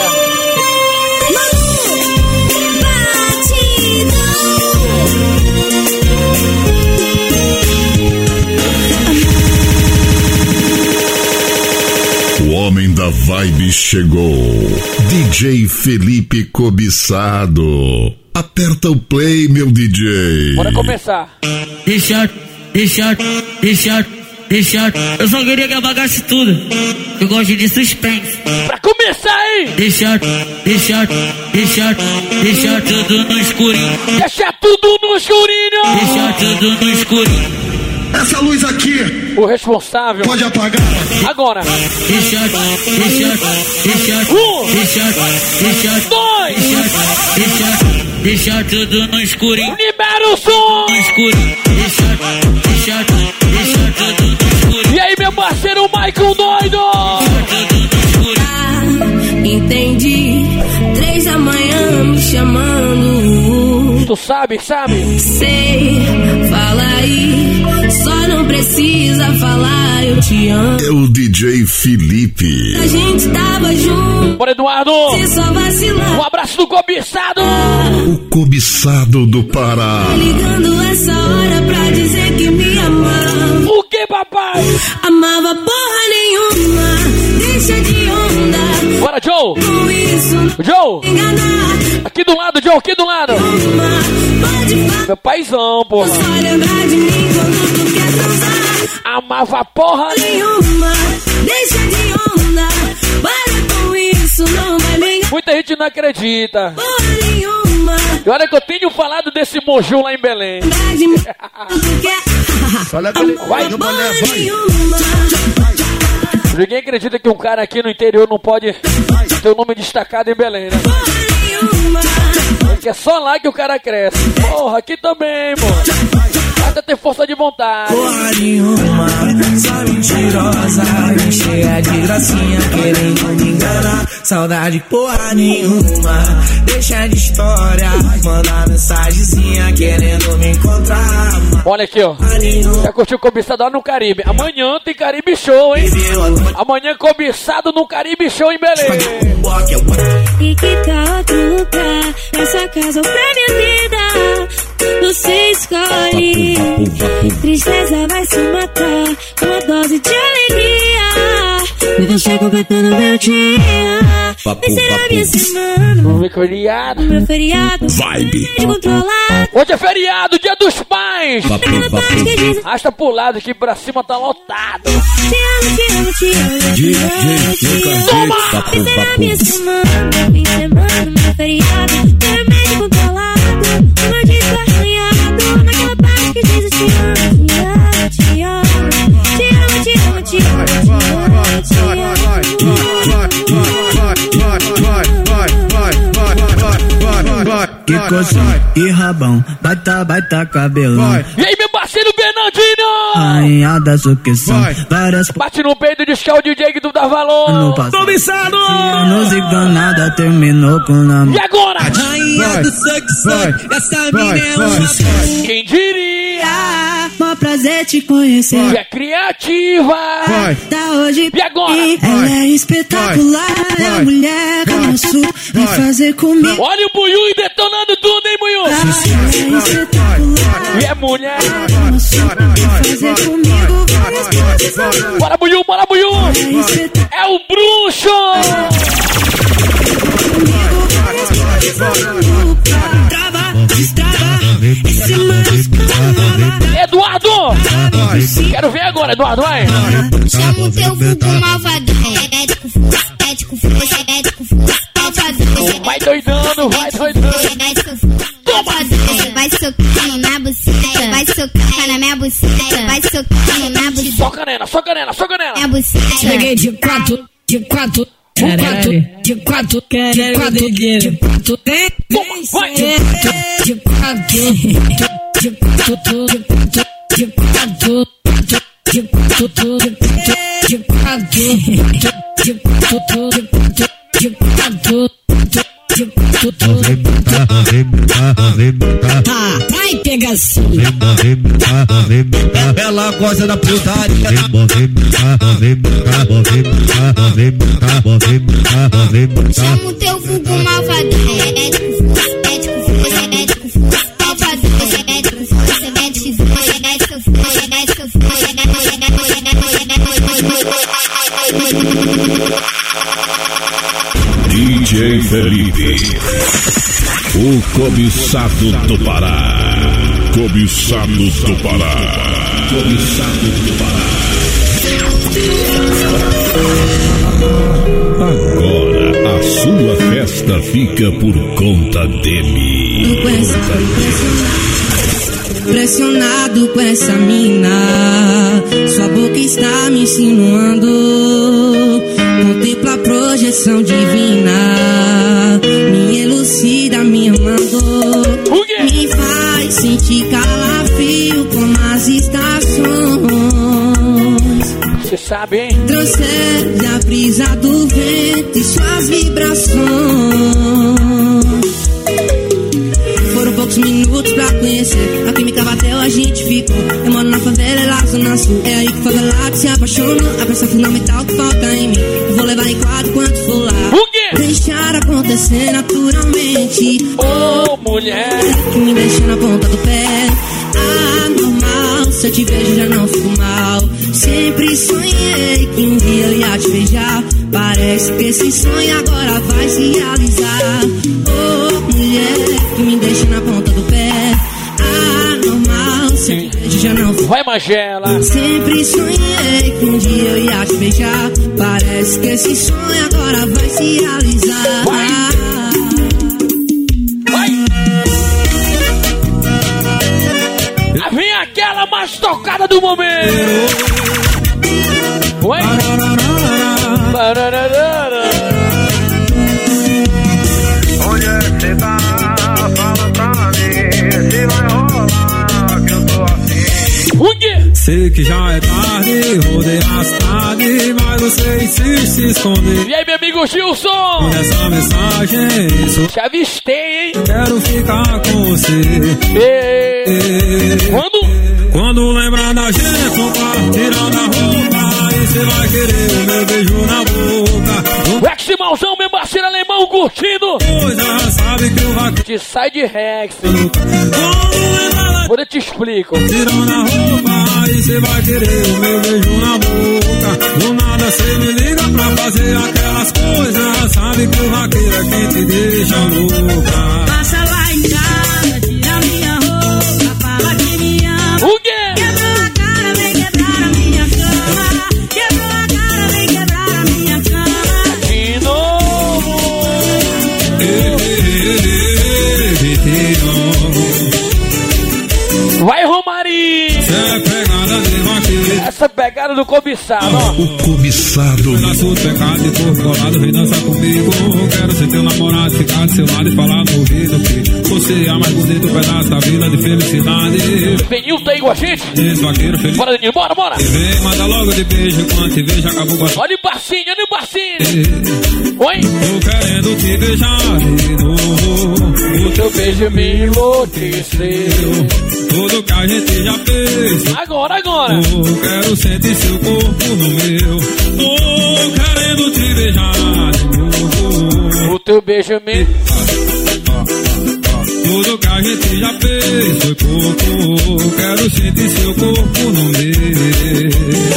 O homem da vibe chegou. D J Felipe Cobiçado. Aperta o play, meu D J. Bora começar. Deixa, deixa, deixa, deixa. Eu só queria que apagasse tudo. Eu gosto de suspense. Pra começar, hein? Deixa, deixa, deixa, deixa tudo no escurinho. Deixa tudo no escurinho. Deixa tudo no escurinho. Essa luz aqui, o responsável pode apagar. Agora. Deixa, deixa, deixa, um, deixa, deixa, dois, deixa, deixa, deixa tudo no escurinho. Libera o som. No escurinho. Deixa, deixa, deixa tudo no escurinho. E aí, meu parceiro Michael doido? Deixa tudo no escurinho. Ah, entendi. Três da manhã me chamando. Tu sabe, sabe? Sei, fala aí. Só não precisa falar, eu te amo. É o D J Felipe. A gente tava junto. Bora, Eduardo. Você só vacilar. Um abraço do cobiçado. O cobiçado do Pará. Ligando essa hora pra dizer que me amava. O que, papai? Amava porra nenhuma. Deixa de onda. Bora, Joe. Com isso, Joe. enganar. Aqui do lado, Joe, aqui do lado. Pode falar. Meu paizão, porra. Só lembrar de mim quando tu quer transar. Amava porra nenhuma. Deixa de onda. Para com isso, não vai me enganar. Muita gente não acredita. Porra nenhuma. E olha que eu tenho falado desse Moju lá em Belém. Lembrar de mim quando tu quer. Olha aquele. Vai, porra nenhuma. Ninguém acredita que um cara aqui no interior não pode ter o nome destacado em Belém, né? Porra nenhuma. que é só lá que o cara cresce. Porra, aqui também, mano. Até ter força de vontade. Porra nenhuma, só mentirosa, cheia de gracinha, querendo me enganar. Saudade porra nenhuma, deixa de história, manda mensagenzinha, querendo me encontrar. Olha aqui, ó. Já curtiu Cobiçado lá no Caribe. Amanhã tem Caribe Show, hein? Amanhã Cobiçado no Caribe Show em Belém. E que tal outro lugar? Essa casa pra minha vida. Você escolhe. Tristeza vai se matar com uma dose de alegria. Me deixa completando meu dia. Vai ser a minha semana. Meu feriado. Meu feriado. Vibe. Descontrolado. Hoje é feriado, dia dos pais. Arrasta pro lado aqui pra cima, tá lotado. Te amo, te amo, te amo. D J Toma! Vai ser a minha semana. Meu fim de semana, meu feriado. Meu medo controlado. Uma dica arranhado. Naquela parte que diz te amo, te amo, te amo. Te amo, te amo, te amo, te amo, te amo. Que coxinha e rabão, baita, baita cabelão. E aí, meu parceiro Bernardinho? Rainha da sucção, várias bate no peito e diz que é o D J que tu dá valor. no passado. Cobiçado! Nos enganada terminou com nada. E agora? Rainha do suck, essa mina é uma. Quem diria? Mó prazer te conhecer. Que é criativa. Da hoje E agora? ela é espetacular. É a mulher Kama Sutra. Vai fazer comigo. Olha o Buiú detonando tudo, hein, Buiú? Ela é espetacular. E é mulher. Kama Sutra. Vai fazer comigo várias coisas. Bora, Buiú, bora, Buiú. É o bruxo. Trava, destrava. Esse mano. Eduardo. Quero ver agora, Eduardo, vai. Chama o teu vulgo malvadão. É de confuso, é de confuso, é de confuso. Vai doidando, vai doidando. Toma! Você vai socando na buceta, vai socando na minha buceta, vai socando na buceta. Soca nela, soca nela, soca nela. Minha buceta. Cheguei de quatro, de quatro, de quatro, de quatro, de quatro, de quatro, vem, Vai. de quatro, de quatro, de quatro, de quatro, de quatro, de quatro, de quatro, de quatro. Tá, vai pegação. Ela gosta da putaria. Chama o teu vulgo malvadão. É de confuso, é de confuso, é de confuso. Malvadão, é de confuso, é de confuso, é de confuso, é de confuso, D J Felipe, o cobiçado do Pará. Cobiçado do Pará. Cobiçado do Pará. Agora a sua festa fica por conta dele. Pressionado com essa mina, sua boca está me insinuando. Contempla a projeção divina, me elucida, me amando. Me faz sentir calafrio como as estações. Você sabe, hein? Transcende a brisa do vento e suas vibrações. Foram poucos minutos pra conhecer. A química bateu, a gente ficou. Eu moro na favela, é lá zona sul. É aí que favelado se apaixona. A peça fundamental que falta em mim. Eu vou levar em quadro quanto for lá. Deixar acontecer naturalmente. Ô, mulher que me deixa na ponta do pé. Anormal, se eu te vejo já não fico mal. Sempre sonhei que um dia eu ia te beijar. Parece que esse sonho agora vai se realizar. Oh, mulher que me deixa na ponta do pé. Anormal, se eu te vejo já não fico. Vai, Magela. Sempre sonhei que um dia eu ia te beijar. Parece que esse sonho agora vai se realizar. Vai. Lá vem aquela mais tocada do momento. Oi? Onde é que você tá, Sei que já é tarde, rodei a cidade, mas você insiste se esconder. E aí, meu amigo Gilson? Nessa mensagem, isso te avistei, hein? Quero ficar com você. E... E... Quando? Quando lembrar da gente, tirando a roupa, aí você vai querer o meu beijo na boca. O Eximalzão, meu parceiro alemão, curtindo. Pois já sabe que eu vou te sai de Rex. Quando eu te explico. Tirando a roupa, aí você vai querer o meu beijo na boca. Do nada você me liga pra fazer aquelas coisas. Sabe que o vaqueiro é quem te deixa louca. Passa lá em casa, tira minha roupa, fala que me ama. O quê? Quebrou a cara, vem quebrar a minha cama. Quebrou a cara, vem quebrar a minha cama. De novo. Vai, Romarinho! É pegada de vaqueiro. Essa pegada do cobiçado, ó. O cobiçado. Na sua pecado e por colado, vem dançar comigo. Quero ser teu namorado, ficar do seu lado e falar no ouvido que você é a mais bonito pedaço da vida de felicidade. Benil tá aí com a gente? Esse vaqueiro feliz. Bora, Danilo, bora, bora! E vem, manda logo de beijo, quando te vejo acabou com a... Olha o barcinho, olha o barcinho! Oi? Tô querendo te beijar de novo. O teu beijo me enlouqueceu. Tudo que a gente já fez. Agora, agora. Eu quero sentir seu corpo no meu. Tô querendo te beijar de novo. O teu beijo me... Tudo que a gente já fez foi pouco. Quero sentir seu corpo no meu.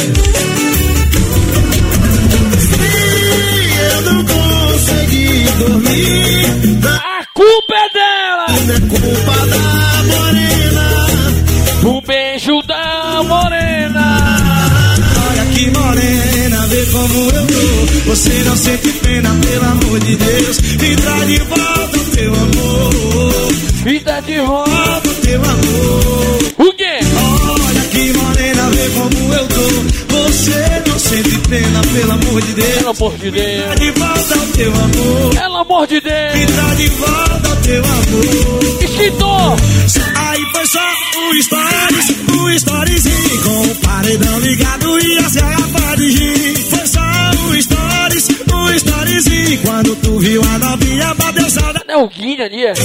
Se eu não consegui dormir, a culpa é dela. Não é culpa da morena. O beijo da morena. Olha que morena, vê como eu tô. Você não sente pena, pelo amor de Deus. Me traz de volta o teu amor. Me dá de volta o teu amor. O quê? Olha que morena, vê como eu tô. Você não sente pena, pelo amor de Deus. Pelo amor de Deus. Me traz de volta o teu amor. Pelo amor de Deus. Me traz de volta o teu amor. Escritor. Aí foi só o stories, o storyzinho com o paredão ligado e a garrafa de gin. Foi só o stories, o storyzinho. Quando tu viu a novinha, bateu saudade. Não é o Guinha ali, é?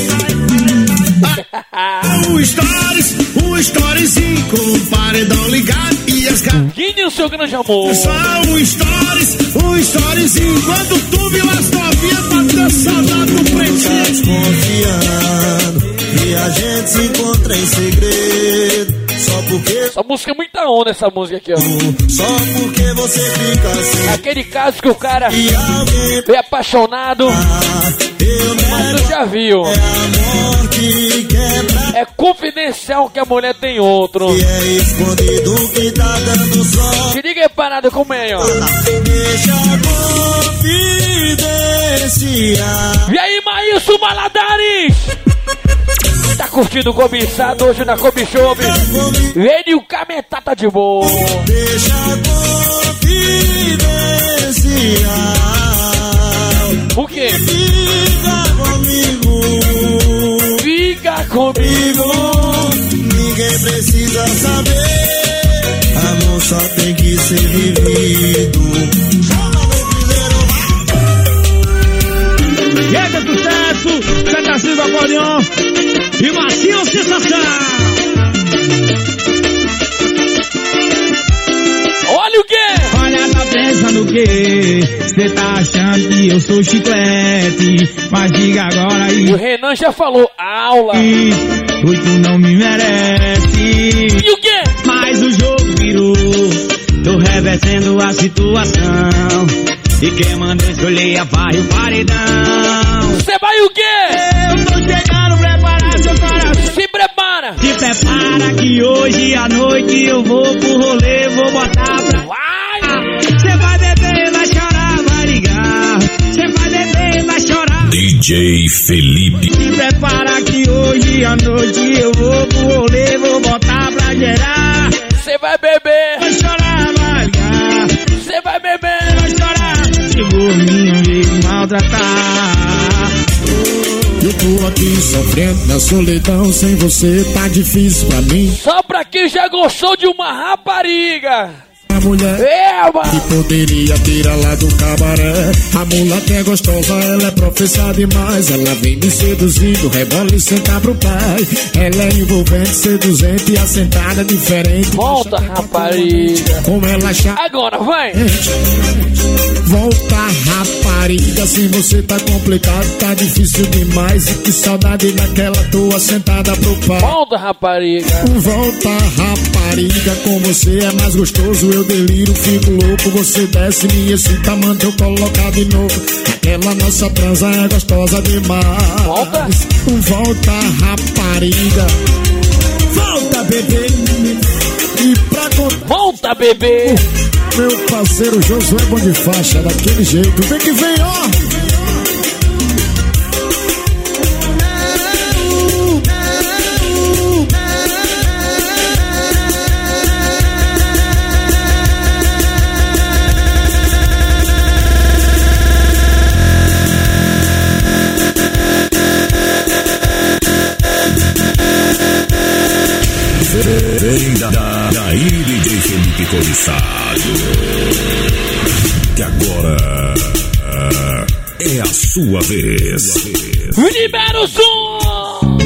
O stories, o storyzinho com o paredão ligado e as garrafas. Guinha, o seu grande amor. Foi só o stories, o storyzinho. Quando tu viu as novinhas, bateu saudade do pretinho. Desconfiando que a gente se encontra em segredo. Só porque... Essa música é muita onda, essa música aqui, ó. Só porque você fica assim. Aquele caso que o cara alguém... é apaixonado. Ah, eu mas tu já viu. É amor que quebra. É confidencial que a mulher tem outro. E é escondido que tá dando sol. Se liga aí, parada, como é, ó. Deixa confidenciar. E aí, Maílson Maladares? Tá curtindo o cobiçado hoje na Cobichob? Ele e o Cametá tá de boa. Deixa confidencial. O quê? Fica comigo. Fica comigo. Ninguém precisa saber. Amor só tem que ser vivido. Chega sucesso, Catacinho do Acordeon e Macio Sensação. Olha o quê? Olha, tá pensando o quê? Cê tá achando que eu sou chiclete? Mas diga agora aí. O Renan já falou, aula. Hoje tu não me merece. E o quê? Mas o jogo virou. Tô revertendo a situação. E quem mandou escolher a farra e o paredão. Cê vai o quê? Eu tô chegando, preparar seu coração. Se prepara. Se prepara que hoje à noite eu vou pro rolê, vou botar pra... Vai! Cê vai beber, vai chorar, vai ligar. Cê vai beber, vai chorar. D J Felipe. Se prepara que hoje à noite eu vou pro rolê, vou botar pra gerar. Cê vai beber. Vai chorar, vai ligar. Cê vai beber. Vai chorar. Chegou minha vez maltratar. Eu tô aqui sofrendo na solidão, sem você tá difícil pra mim. Só pra quem já gostou de uma rapariga. A mulher Eba. que poderia tirar lá do cabaré. A mulata é gostosa, ela é professa demais. Ela vem me seduzindo, rebola e senta pro pai. Ela é envolvente, seduzente e assentada diferente. Volta, rapariga. Como ela chata. Agora, vai. Volta, rapariga, se você tá complicado, tá difícil demais. E que saudade daquela tua sentada pro pai. Volta, rapariga. Volta, rapariga, com você é mais gostoso. Eu deliro, fico louco, você desce, me excita, manda eu colocar de novo. Aquela nossa transa é gostosa demais. Volta. Volta, rapariga. Volta, bebê. E pra contar. Volta, bebê. Meu parceiro Josué Bom de Faixa, daquele jeito. Vem que vem, ó. Vem da, da, daí, D J Felipe Cobiçado, que agora é a sua vez. Libera o som!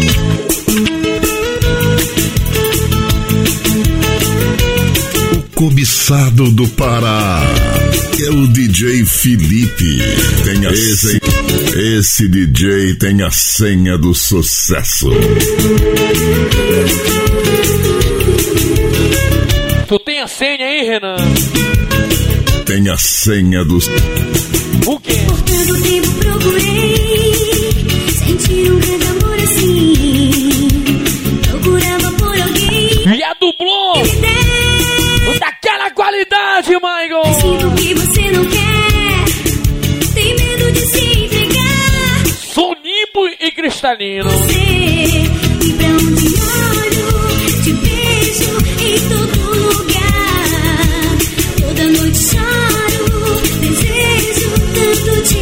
O cobiçado do Pará é o D J Felipe. Tem a esse, esse D J tem a senha do sucesso. Tu tem a senha aí, Renan? Tem a senha dos... O quê? Por tanto tempo procurei sentir um grande amor assim. Procurava por alguém. E a dublou! Daquela qualidade, Michael! Sinto que você não quer. Tem medo de se entregar. Sonimbo e cristalino. Você, e pra onde olho, te beijo em todo lugar. Toda noite choro, desejo tanto te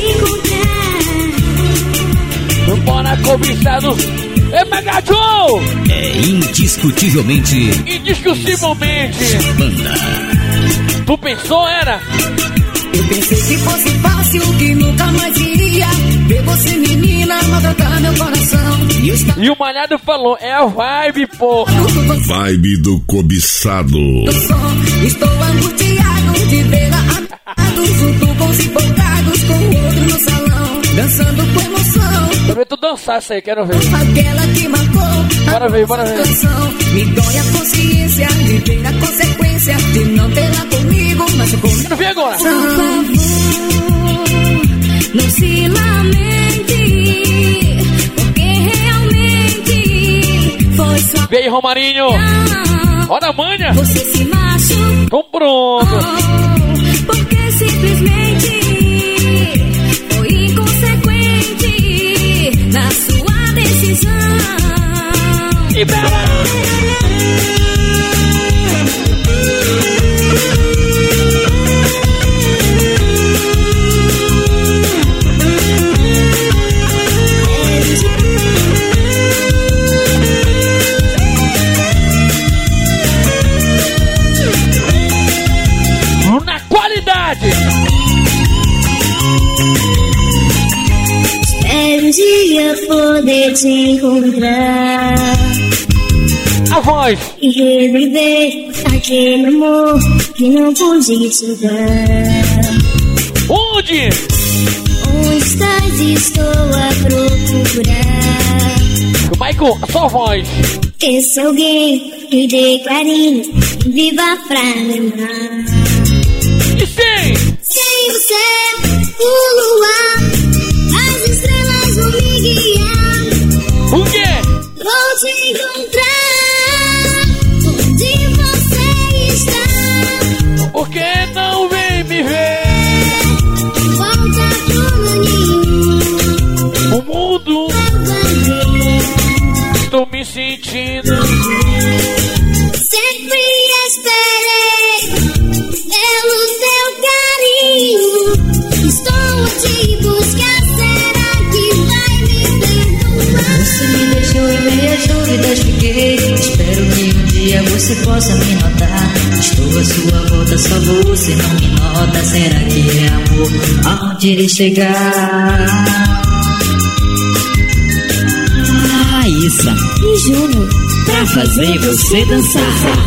encontrar. Bora cobiçado. É Mega Joe! É indiscutivelmente. Indiscutivelmente. Banda. Tu pensou, era? Eu pensei que fosse fácil, que nunca mais iria ver você, menina, maltratar meu coração. E, está... e o Malhado falou, é a vibe, porra. Vibe do cobiçado. Estou angustiado de vê-la amado, junto com os empolgados, com o outro no salão, dançando com emoção. Quero ver tu dançar isso aí, quero ver. Aquela que marcou. Bora ver, bora ver. Canção. Me dói a consciência de ver a consequência de não ter lá comigo, mas eu comigo. Quero ver agora. Por favor, não se lamente, porque realmente foi sua. Vem aí, Romarinho. Olha a manha. Você se machucou. Tô pronto. Porque simplesmente foi inconsequente na sua decisão. Libera! Na qualidade! Espero um dia poder te encontrar. A voz! E reviver aquele amor que não pude te dar. Onde? Onde estás? Estou a procurar. Michael, a sua voz. Esse alguém que dê carinho e viva pra lembrar. E sim! Sem você, o luar, as estrelas vão me guiar. O quê? Vou te encontrar onde você está. Por que não vem me ver? Volta pro ninho. O mundo. Estou me sentindo. Sempre esperei pelo teu carinho. Estou a te buscar. Será que vai me perdoar? as dúvidas fiquei. Espero que um dia você possa me notar. Estou à sua volta, só você não me nota. Será que é amor? Aonde irei chegar? Raíssa E Júnior, pra fazer você dançar.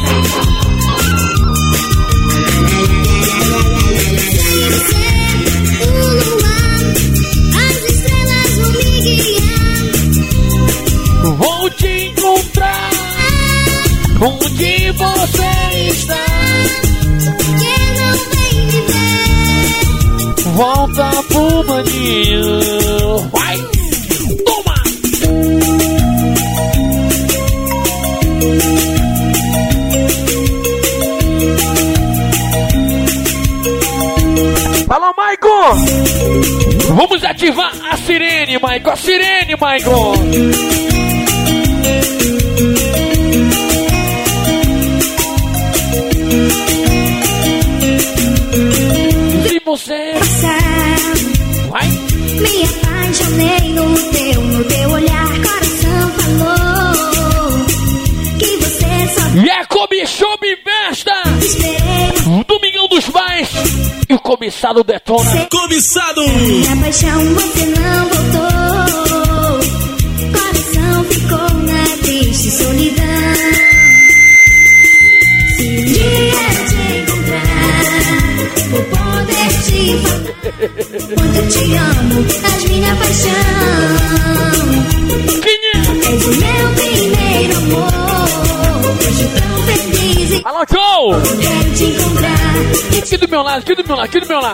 Vou te encontrar onde você está. Quem não vem me ver, Volta pro maninho. Vai, toma. Fala, Maicon. Vamos ativar a sirene, Maicon. A sirene, Maicon. Você vai. me apaixonei no teu, no teu olhar. Coração falou que você só E é comichou me festa. esperei. Domingão dos Pais. E o cobiçado detona. Cobiçado! Minha paixão você não voltou. Coração ficou na triste solidão. Se um dia eu te encontrar, vou poder te falar quanto eu te amo, és minha paixão. Quem é? És o meu primeiro amor. Hoje tão feliz e Alô, Joe! quero te encontrar. Aqui do meu lado, aqui do meu lado, aqui do meu lado.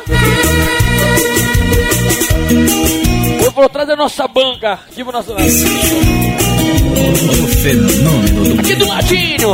Eu vou trazer a nossa banca. Aqui do nosso lado. O fenômeno do Aqui do ladinho.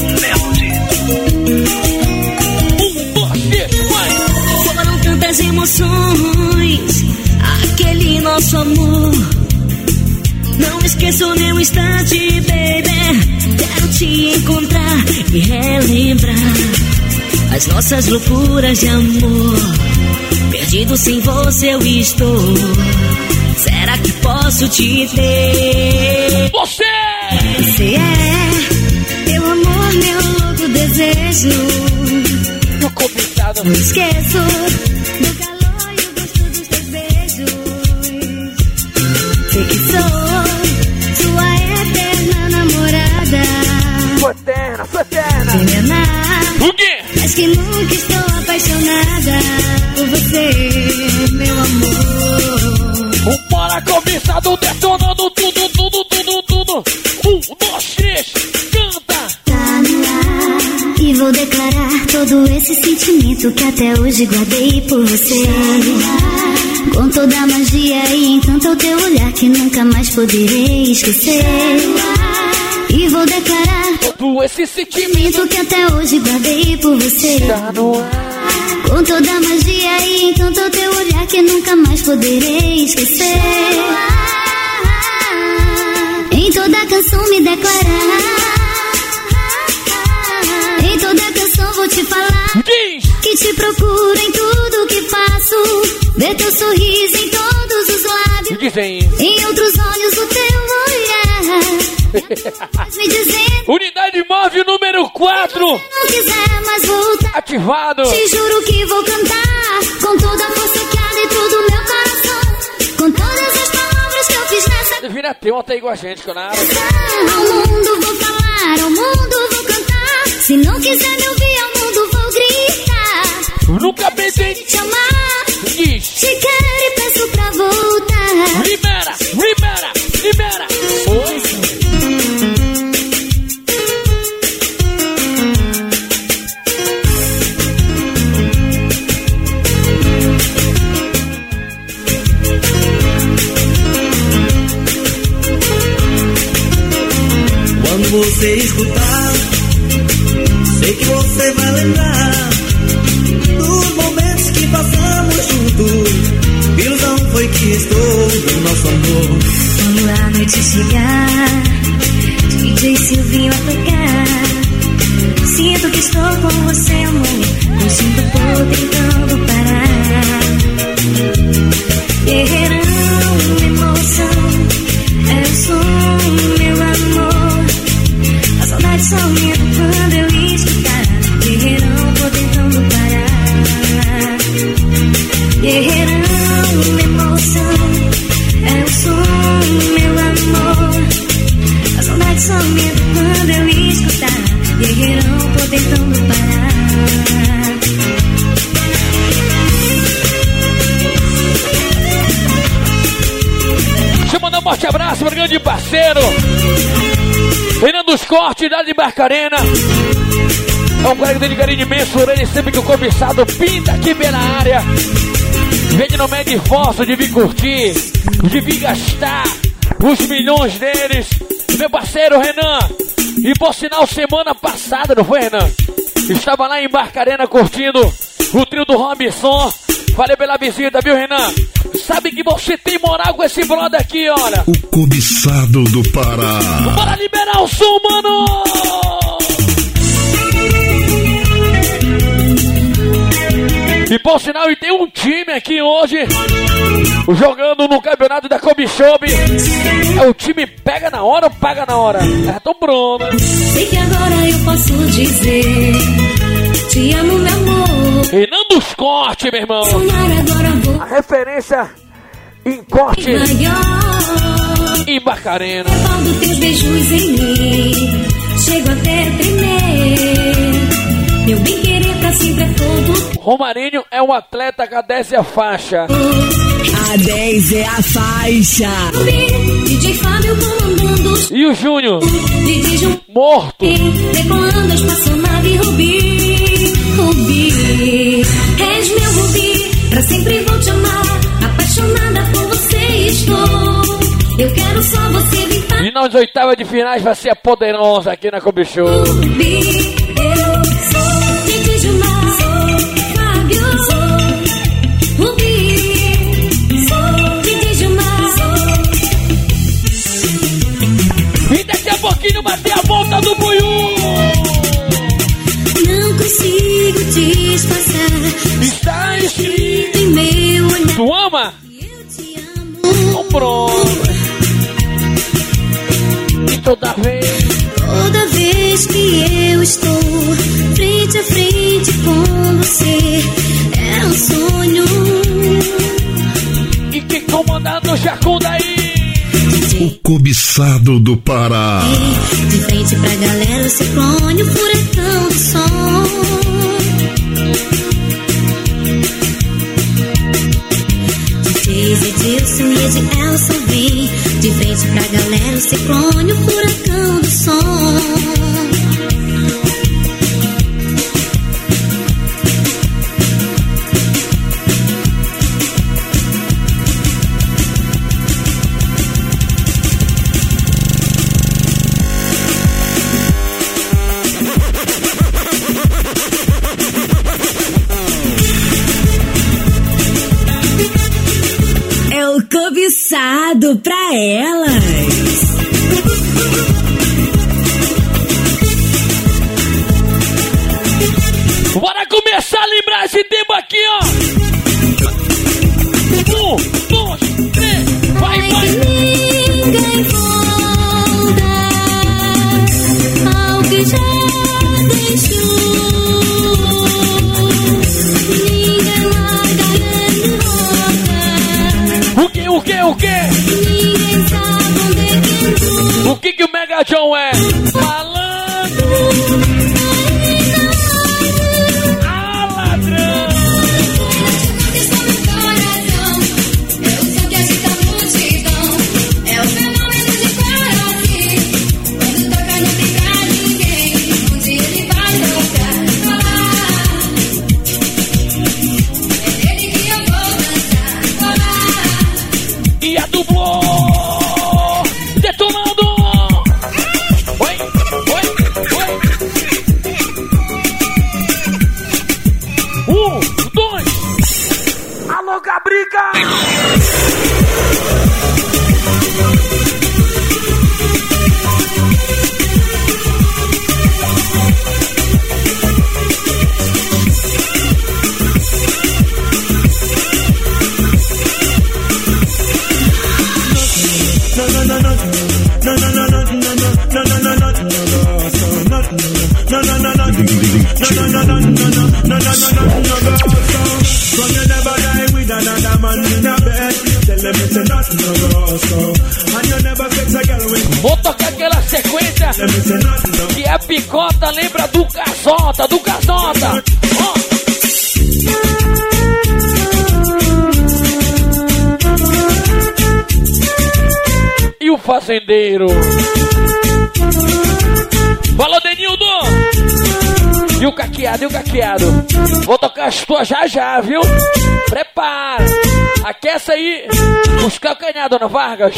Um, dois, três, vai. Foram tantas emoções, aquele nosso amor. Não esqueço nem um instante, baby. Quero te encontrar e relembrar as nossas loucuras de amor. Perdido sem você eu estou. Será que posso te ter? Você! Você é meu amor, meu louco desejo. Tô cobiçado. Não esqueço do calor e o gosto dos teus beijos. Sei que sou sua eterna namorada. Sou eterna, sou eterna. Enganar, O quê? mas que nunca estou apaixonada por você, meu amor. O para cobiçado detonando tudo, tudo, tudo, tudo. Um, dois, três, canta. Tá no ar e vou declarar todo esse sentimento que até hoje guardei por você. Com toda a magia e encanto ao teu olhar que nunca mais poderei esquecer. E vou declarar todo esse sentimento que até hoje guardei por você. Tá no ar. Com toda a magia e encanto ao teu olhar que nunca mais poderei esquecer. Em toda canção me declarar. Em toda canção vou te falar. Diz. Que te procuro em tudo que faço. Ver teu sorriso em todos os lábios. Dizem. Em outros olhos o teu olhar. Me dizendo. Unidade móvel número quatro. Não quiser mais voltar. Ativado. Te juro que vou cantar com toda a força que há dentro do meu coração. Com todas as palavras que eu fiz nessa Vira teu até igual a gente, canal. canção. Ao mundo vou falar, ao mundo vou cantar. Se não quiser me ouvir, ao mundo vou gritar. Nunca pensei Te amar, Diz. te quero e peço pra voltar. Libera, libera, libera. Oi. Quando você escutar, sei que você vai lembrar dos momentos que passamos juntos. Ilusão foi que estou do nosso amor. Quando a noite chegar, D J Silvinho a tocar. Sinto que estou com você, amor. Não sinto por tentando parar. Guerreirão, emoção, é o som, meu amor. grande parceiro Renan dos Cortes, da de Barcarena. É um colega dele de carinho imenso, ele sempre que o cobiçado pinta aqui pela área. Vem não mede esforço de vir curtir, de vir gastar os milhões deles. Meu parceiro Renan. E por sinal, semana passada, não foi, Renan? Estava lá em Barcarena curtindo o trio do Robinson. Valeu pela visita, viu, Renan? Sabe que você tem moral com esse brother aqui, olha. O cobiçado do Pará. Bora liberar o som, mano! E por sinal, e tem um time aqui hoje jogando no campeonato da Kobe Shop. É o time pega na hora ou paga na hora? É tão pronto. Sei que agora eu posso dizer te amo, meu amor. Renan dos Cortes, meu irmão. Sonhar agora vou. A referência em corte maior. em Barcarena. Levando teus beijos em mim, chego até a tremer. Meu bem querer pra sempre é todo. Romarinho é um atleta que desce a faixa. A dez é a faixa. D J Fábio comandando. E o Júnior? D J Júnior morto. Decolando a espaçonave Rubi. Rubi. És meu Rubi. Pra sempre vou te amar. Apaixonada por você estou. Eu quero só você vir para. E nas oitavas de finais vai ser a poderosa aqui na Kobe Show. Rubi. Eu sou D J Júnior. Sou Fábio. Sou Rubi. Sou D J Júnior. E daqui a pouquinho bater a volta do Buiú. Não consigo disfarçar. Está escrito em meu olhar. Tu ama? Eu te amo. Então pronto. E toda vez, toda vez que eu estou frente a frente com você, é um sonho. E quem comanda no Jacundaí? O cobiçado do Pará. De frente pra galera, o ciclone, o furacão do som. D Js Edilson e Ed Elson vem. De frente pra galera, o ciclone, o furacão do som. Cobiçado pra elas. Bora começar a lembrar esse tempo aqui, ó. Um, dois, três, vai, vai. Ninguém volta ao que já deixou. Ninguém larga nem volta. O que, o que, o que? Ninguém sabe onde é que andou. O que que o Mega John é? Malandro. Ah, ladrão. Está no coração. É o som que agita a multidão. É o fenômeno de Paraty. Quando toca não fica ninguém. Um dia ele vai tocar. É dele que eu vou dançar. E a dublô detonando. Oi, oi, oi. Um, dois. Alô, Gabrica. Vou tocar aquela sequência que a picota lembra do Casota, do Casota. Ó. E o fazedor fazendeiro. Falou, Denildo! E o caqueado, e o caqueado? Vou tocar as tuas já já, viu? Prepara! Aquece aí os calcanhar, dona Vargas.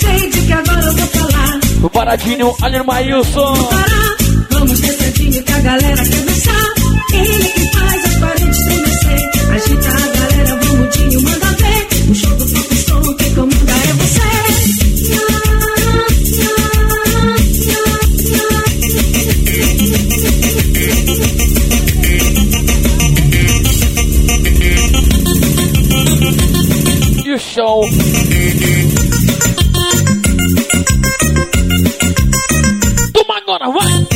O Paradinho, olha no Maílson. Vamos descendinho que a galera quer dançar. Ele que faz as paredes estremecer. Agita a galera, vamos Dinho, manda ver. O show do próprio som, quem comanda é você. E o show. Toma agora, vai!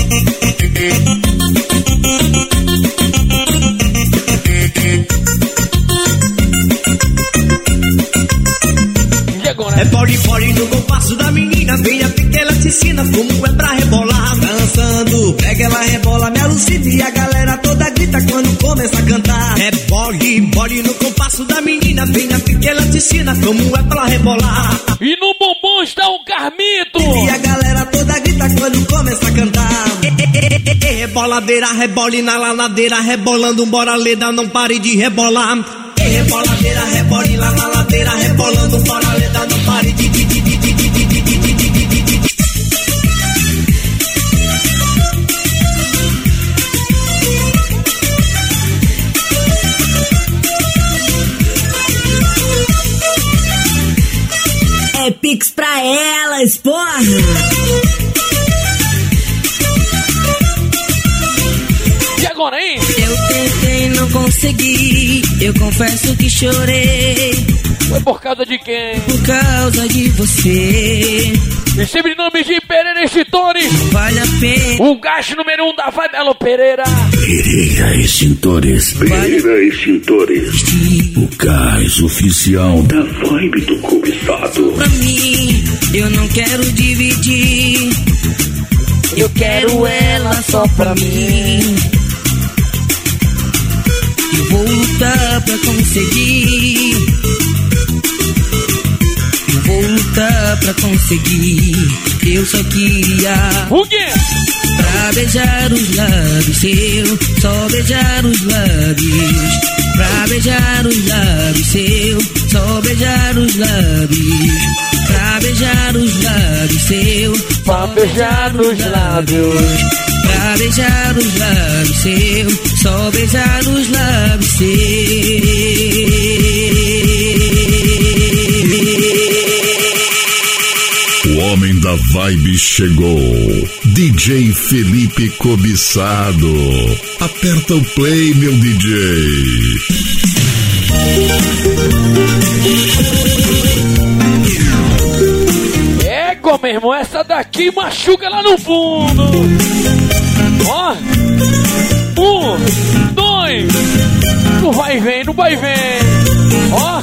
É body body no compasso da menina. Venha porque ela te ensina como é pra rebolar. Dançando, pega ela rebola, me alucina. E a galera toda grita quando começa a cantar. É body body no compasso da menina. Venha porque ela te ensina como é pra rebolar. E no bombom está um Carmito. E a galera toda grita quando começa a cantar. E, e, e, e, e, reboladeira, rebole na lanadeira. Rebolando, bora leda, não pare de rebolar. Reboladeira, rebole lá na ladeira, rebolando fora leda, não pare de de de de de de de de de de de de. É Pix pra elas, porra! E agora, hein? Eu tentei, não consegui. Eu confesso que chorei. Foi por causa de quem? Por causa de você. E sempre em nome de Pereira Extintores. Vale a pena. O gasto número um da Vibe, Alô Pereira. Pereira Extintores. Pereira Extintores. O gás oficial da Vibe do Cobiçado. Pra mim, eu não quero dividir. Eu quero ela só pra mim. Eu vou lutar pra conseguir. Eu vou lutar pra conseguir. Eu só queria o quê? Pra beijar os lábios seu. Só beijar os lábios. Pra beijar os lábios seu. Só beijar os lábios. Pra beijar os lábios seu. Só beijar os lábios. Pra beijar os lábios seu. Só beijar os lábios seu. O homem da Vibe chegou. D J Felipe Cobiçado. Aperta o play, meu D J. Égua, meu irmão, essa daqui machuca lá no fundo. Ó, um, dois, não vai vem, não vai vem. Ó.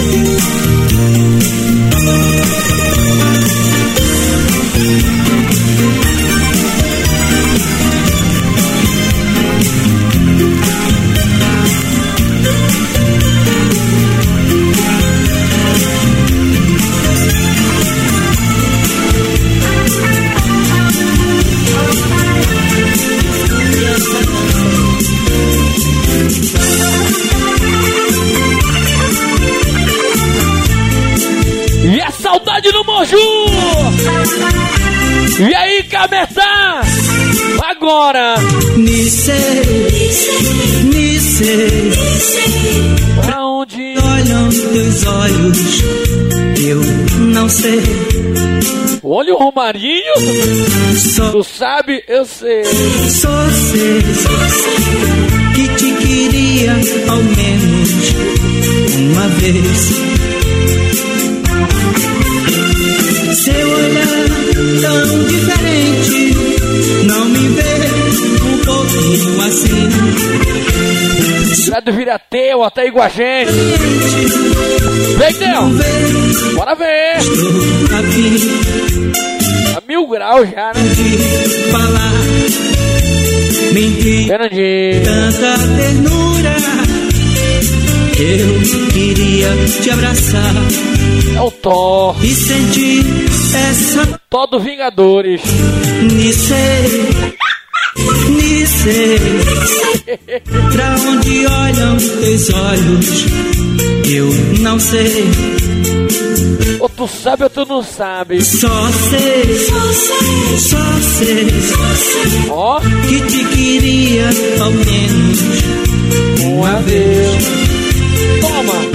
E a saudade do Moju! E aí, Cametá? Agora! Nice, Nice, pra onde olham teus olhos, eu não sei. Olha o Romarinho! Só tu sabe, eu sei. Só sei que te queria ao menos uma vez. Seu olhar tão diferente não me vê um pouquinho assim. Lá do Virateu até aí com a gente. Vem, Del! Bora ver! A mil graus já, né? Falar, mentir, Fernandinho. Tanta ternura. Eu queria te abraçar. É o Tó. E senti essa Tó do Vingadores. Me sei, me sei. Pra onde olham teus olhos, eu não sei. Ou tu sabe ou tu não sabe. Só sei, só sei, só sei, ó, que te queria ao menos uma vez. Toma.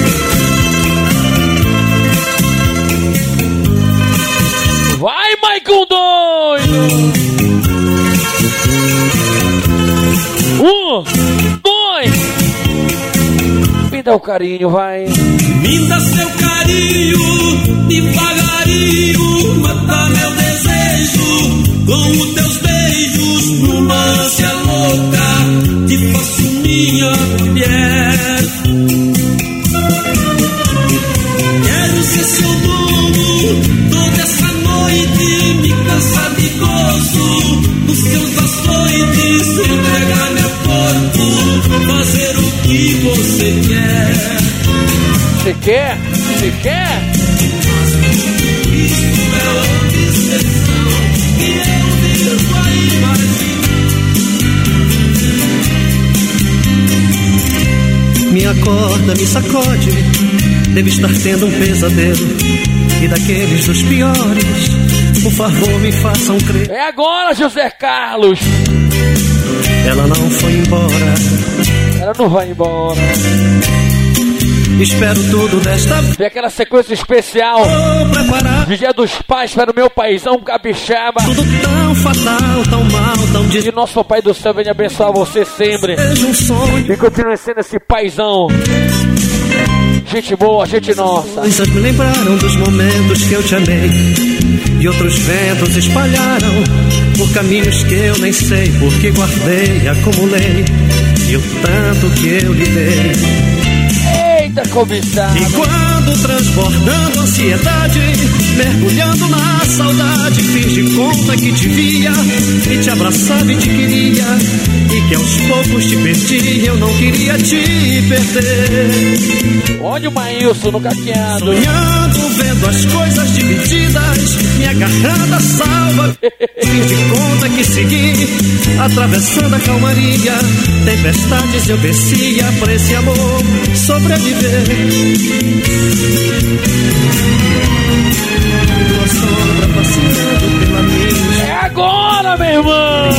Vai, Maicon doido! Um, dois. Me dá o carinho, vai. Me dá seu carinho, devagarinho, mata meu desejo com os teus beijos, numa ânsia louca, te faço minha mulher. Quero ser seu dono toda essa noite, me cansar de gozo nos seus açoites, entregar meu corpo, fazer o que você quer. Você quer? Você quer? Isso é obsessão que eu vivo a imaginar. Me acorda, me sacode, devo estar tendo um pesadelo, e daqueles dos piores, por favor me façam crer. É agora, José Carlos. Ela não foi embora, ela não vai embora. Espero tudo desta vez. Tem aquela sequência especial de Dia dos Pais para o meu paizão capixaba. Tudo tão fatal, tão mal, tão de... E nosso Papai do Céu venha abençoar você sempre. Seja um sonho. E continue sendo esse paizão. Gente boa, gente nossa. Coisas me lembraram dos momentos que eu te amei, e outros ventos espalharam por caminhos que eu nem sei, porque guardei, acumulei, e o tanto que eu lhe dei. Eita, cobiçada. E quando transbordando ansiedade, mergulhando na saudade, fiz de conta que te via e te abraçava e te queria, e que aos poucos te perdi, eu não queria te perder. Olha o Maílson no caqueado. Sonhando, vendo as coisas divididas, me agarrando a salva, fiz de conta que segui, atravessando a calmaria, tempestades eu descia pra esse amor sobreviver. Tua sombra passeando pela minha. É agora, meu irmão!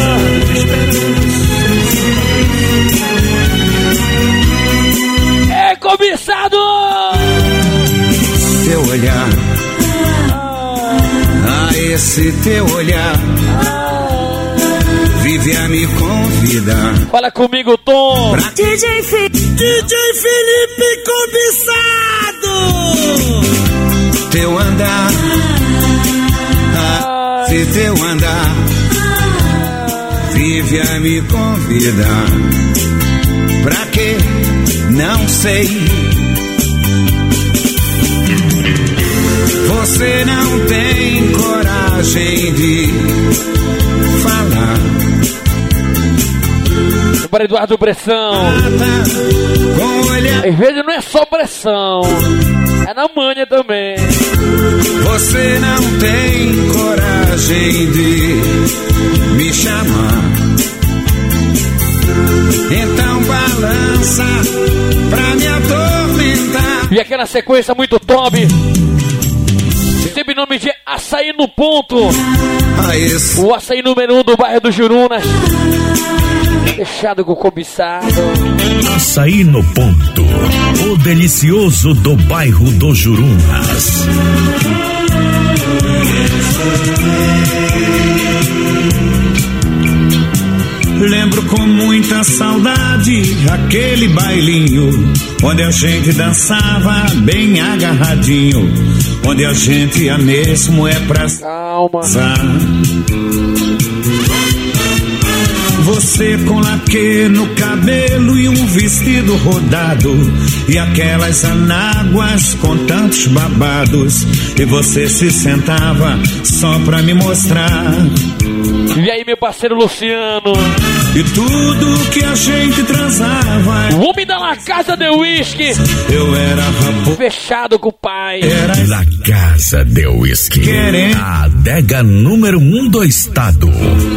É cobiçado! Teu olhar, ah, esse teu olhar, vive a me convidar. Fala comigo, Tom! Pra... D J, Fi... D J Felipe Cobiçado! Teu andar, ah, se teu andar, vive a me convidar. Pra quê? Não sei. Você não tem coragem de falar. Para Eduardo Pressão. Às vezes não é só pressão, é na manha também. Você não tem coragem de me chamar, então balança pra me atormentar. E aquela sequência muito top, sempre nome de Açaí no Ponto. Ah, isso. O açaí número um do bairro do Jurunas, fechado com cobiçado. Açaí no Ponto, o delicioso do bairro do Jurunas. Lembro com muita saudade aquele bailinho onde a gente dançava bem agarradinho, onde a gente ia mesmo é pra calma. Você com laque no cabelo e um vestido rodado, e aquelas anáguas com tantos babados, e você se sentava só pra me mostrar. E aí, meu parceiro Luciano? E tudo que a gente transava. O homem da La Casa de Whisky. Eu era raposo. Fechado com o pai. Era La Casa de Whisky. Querendo. A adega número um do estado.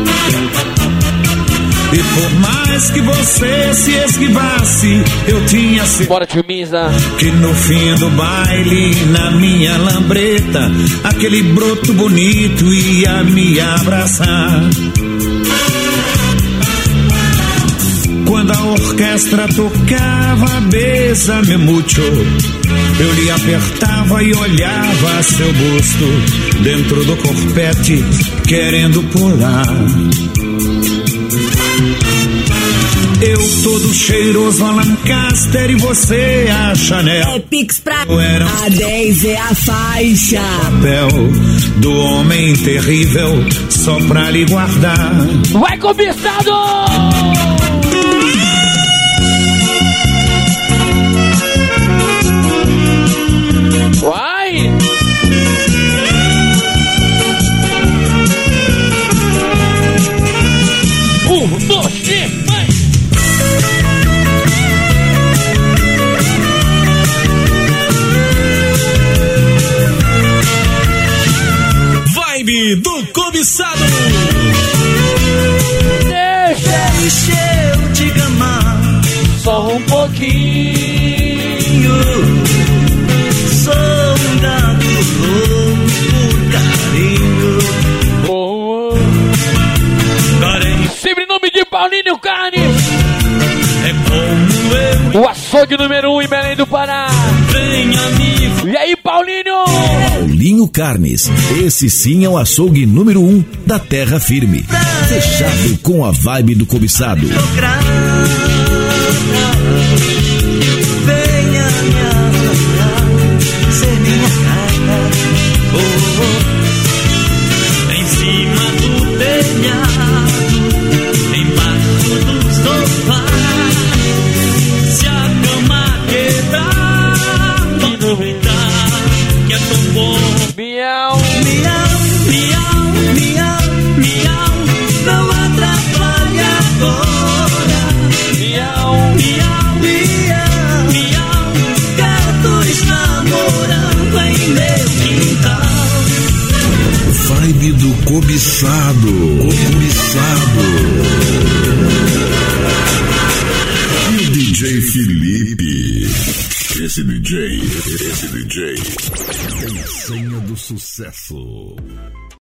E por mais que você se esquivasse, eu tinha certeza. Bora, tio Misa. Que no fim do baile, na minha lambreta, aquele broto bonito ia me abraçar. Quando a orquestra tocava Bésame Mucho, eu lhe apertava e olhava seu busto dentro do corpete, querendo pular. Eu todo cheiroso a Lancaster e você a Chanel. É Pix pra Eu era a dez é a faixa. Papel do homem terrível só pra lhe guardar. Vai, cobiçado! Vai! Um, dois, três, vai! Vibe do cobiçado. Deixa, Deixa eu te amar só um pouquinho. Sou um gato louco por carinho. Oh, Carem, sempre em nome de Paulinho Carnes. é como eu. O açougue número um em Belém do Pará. Vem, amigo. E aí, Paulinho? Paulinho Carnes. Esse sim é o açougue número um da terra firme. Fechado com a vibe do cobiçado. Venha me abraçar, ser minha cara. Oh, oh. Em cima do telhado, embaixo do sofá. Se a cama quebrar, aproveitar que é tão bom. Miau. Miau, miau, miau, miau, não atrapalhe agora. Miau. Miau, miau, miau, gatos namorando em meu quintal. Vibe do cobiçado. Cobiçado. E o D J Felipe. Esse D J, esse D J tem a senha do sucesso.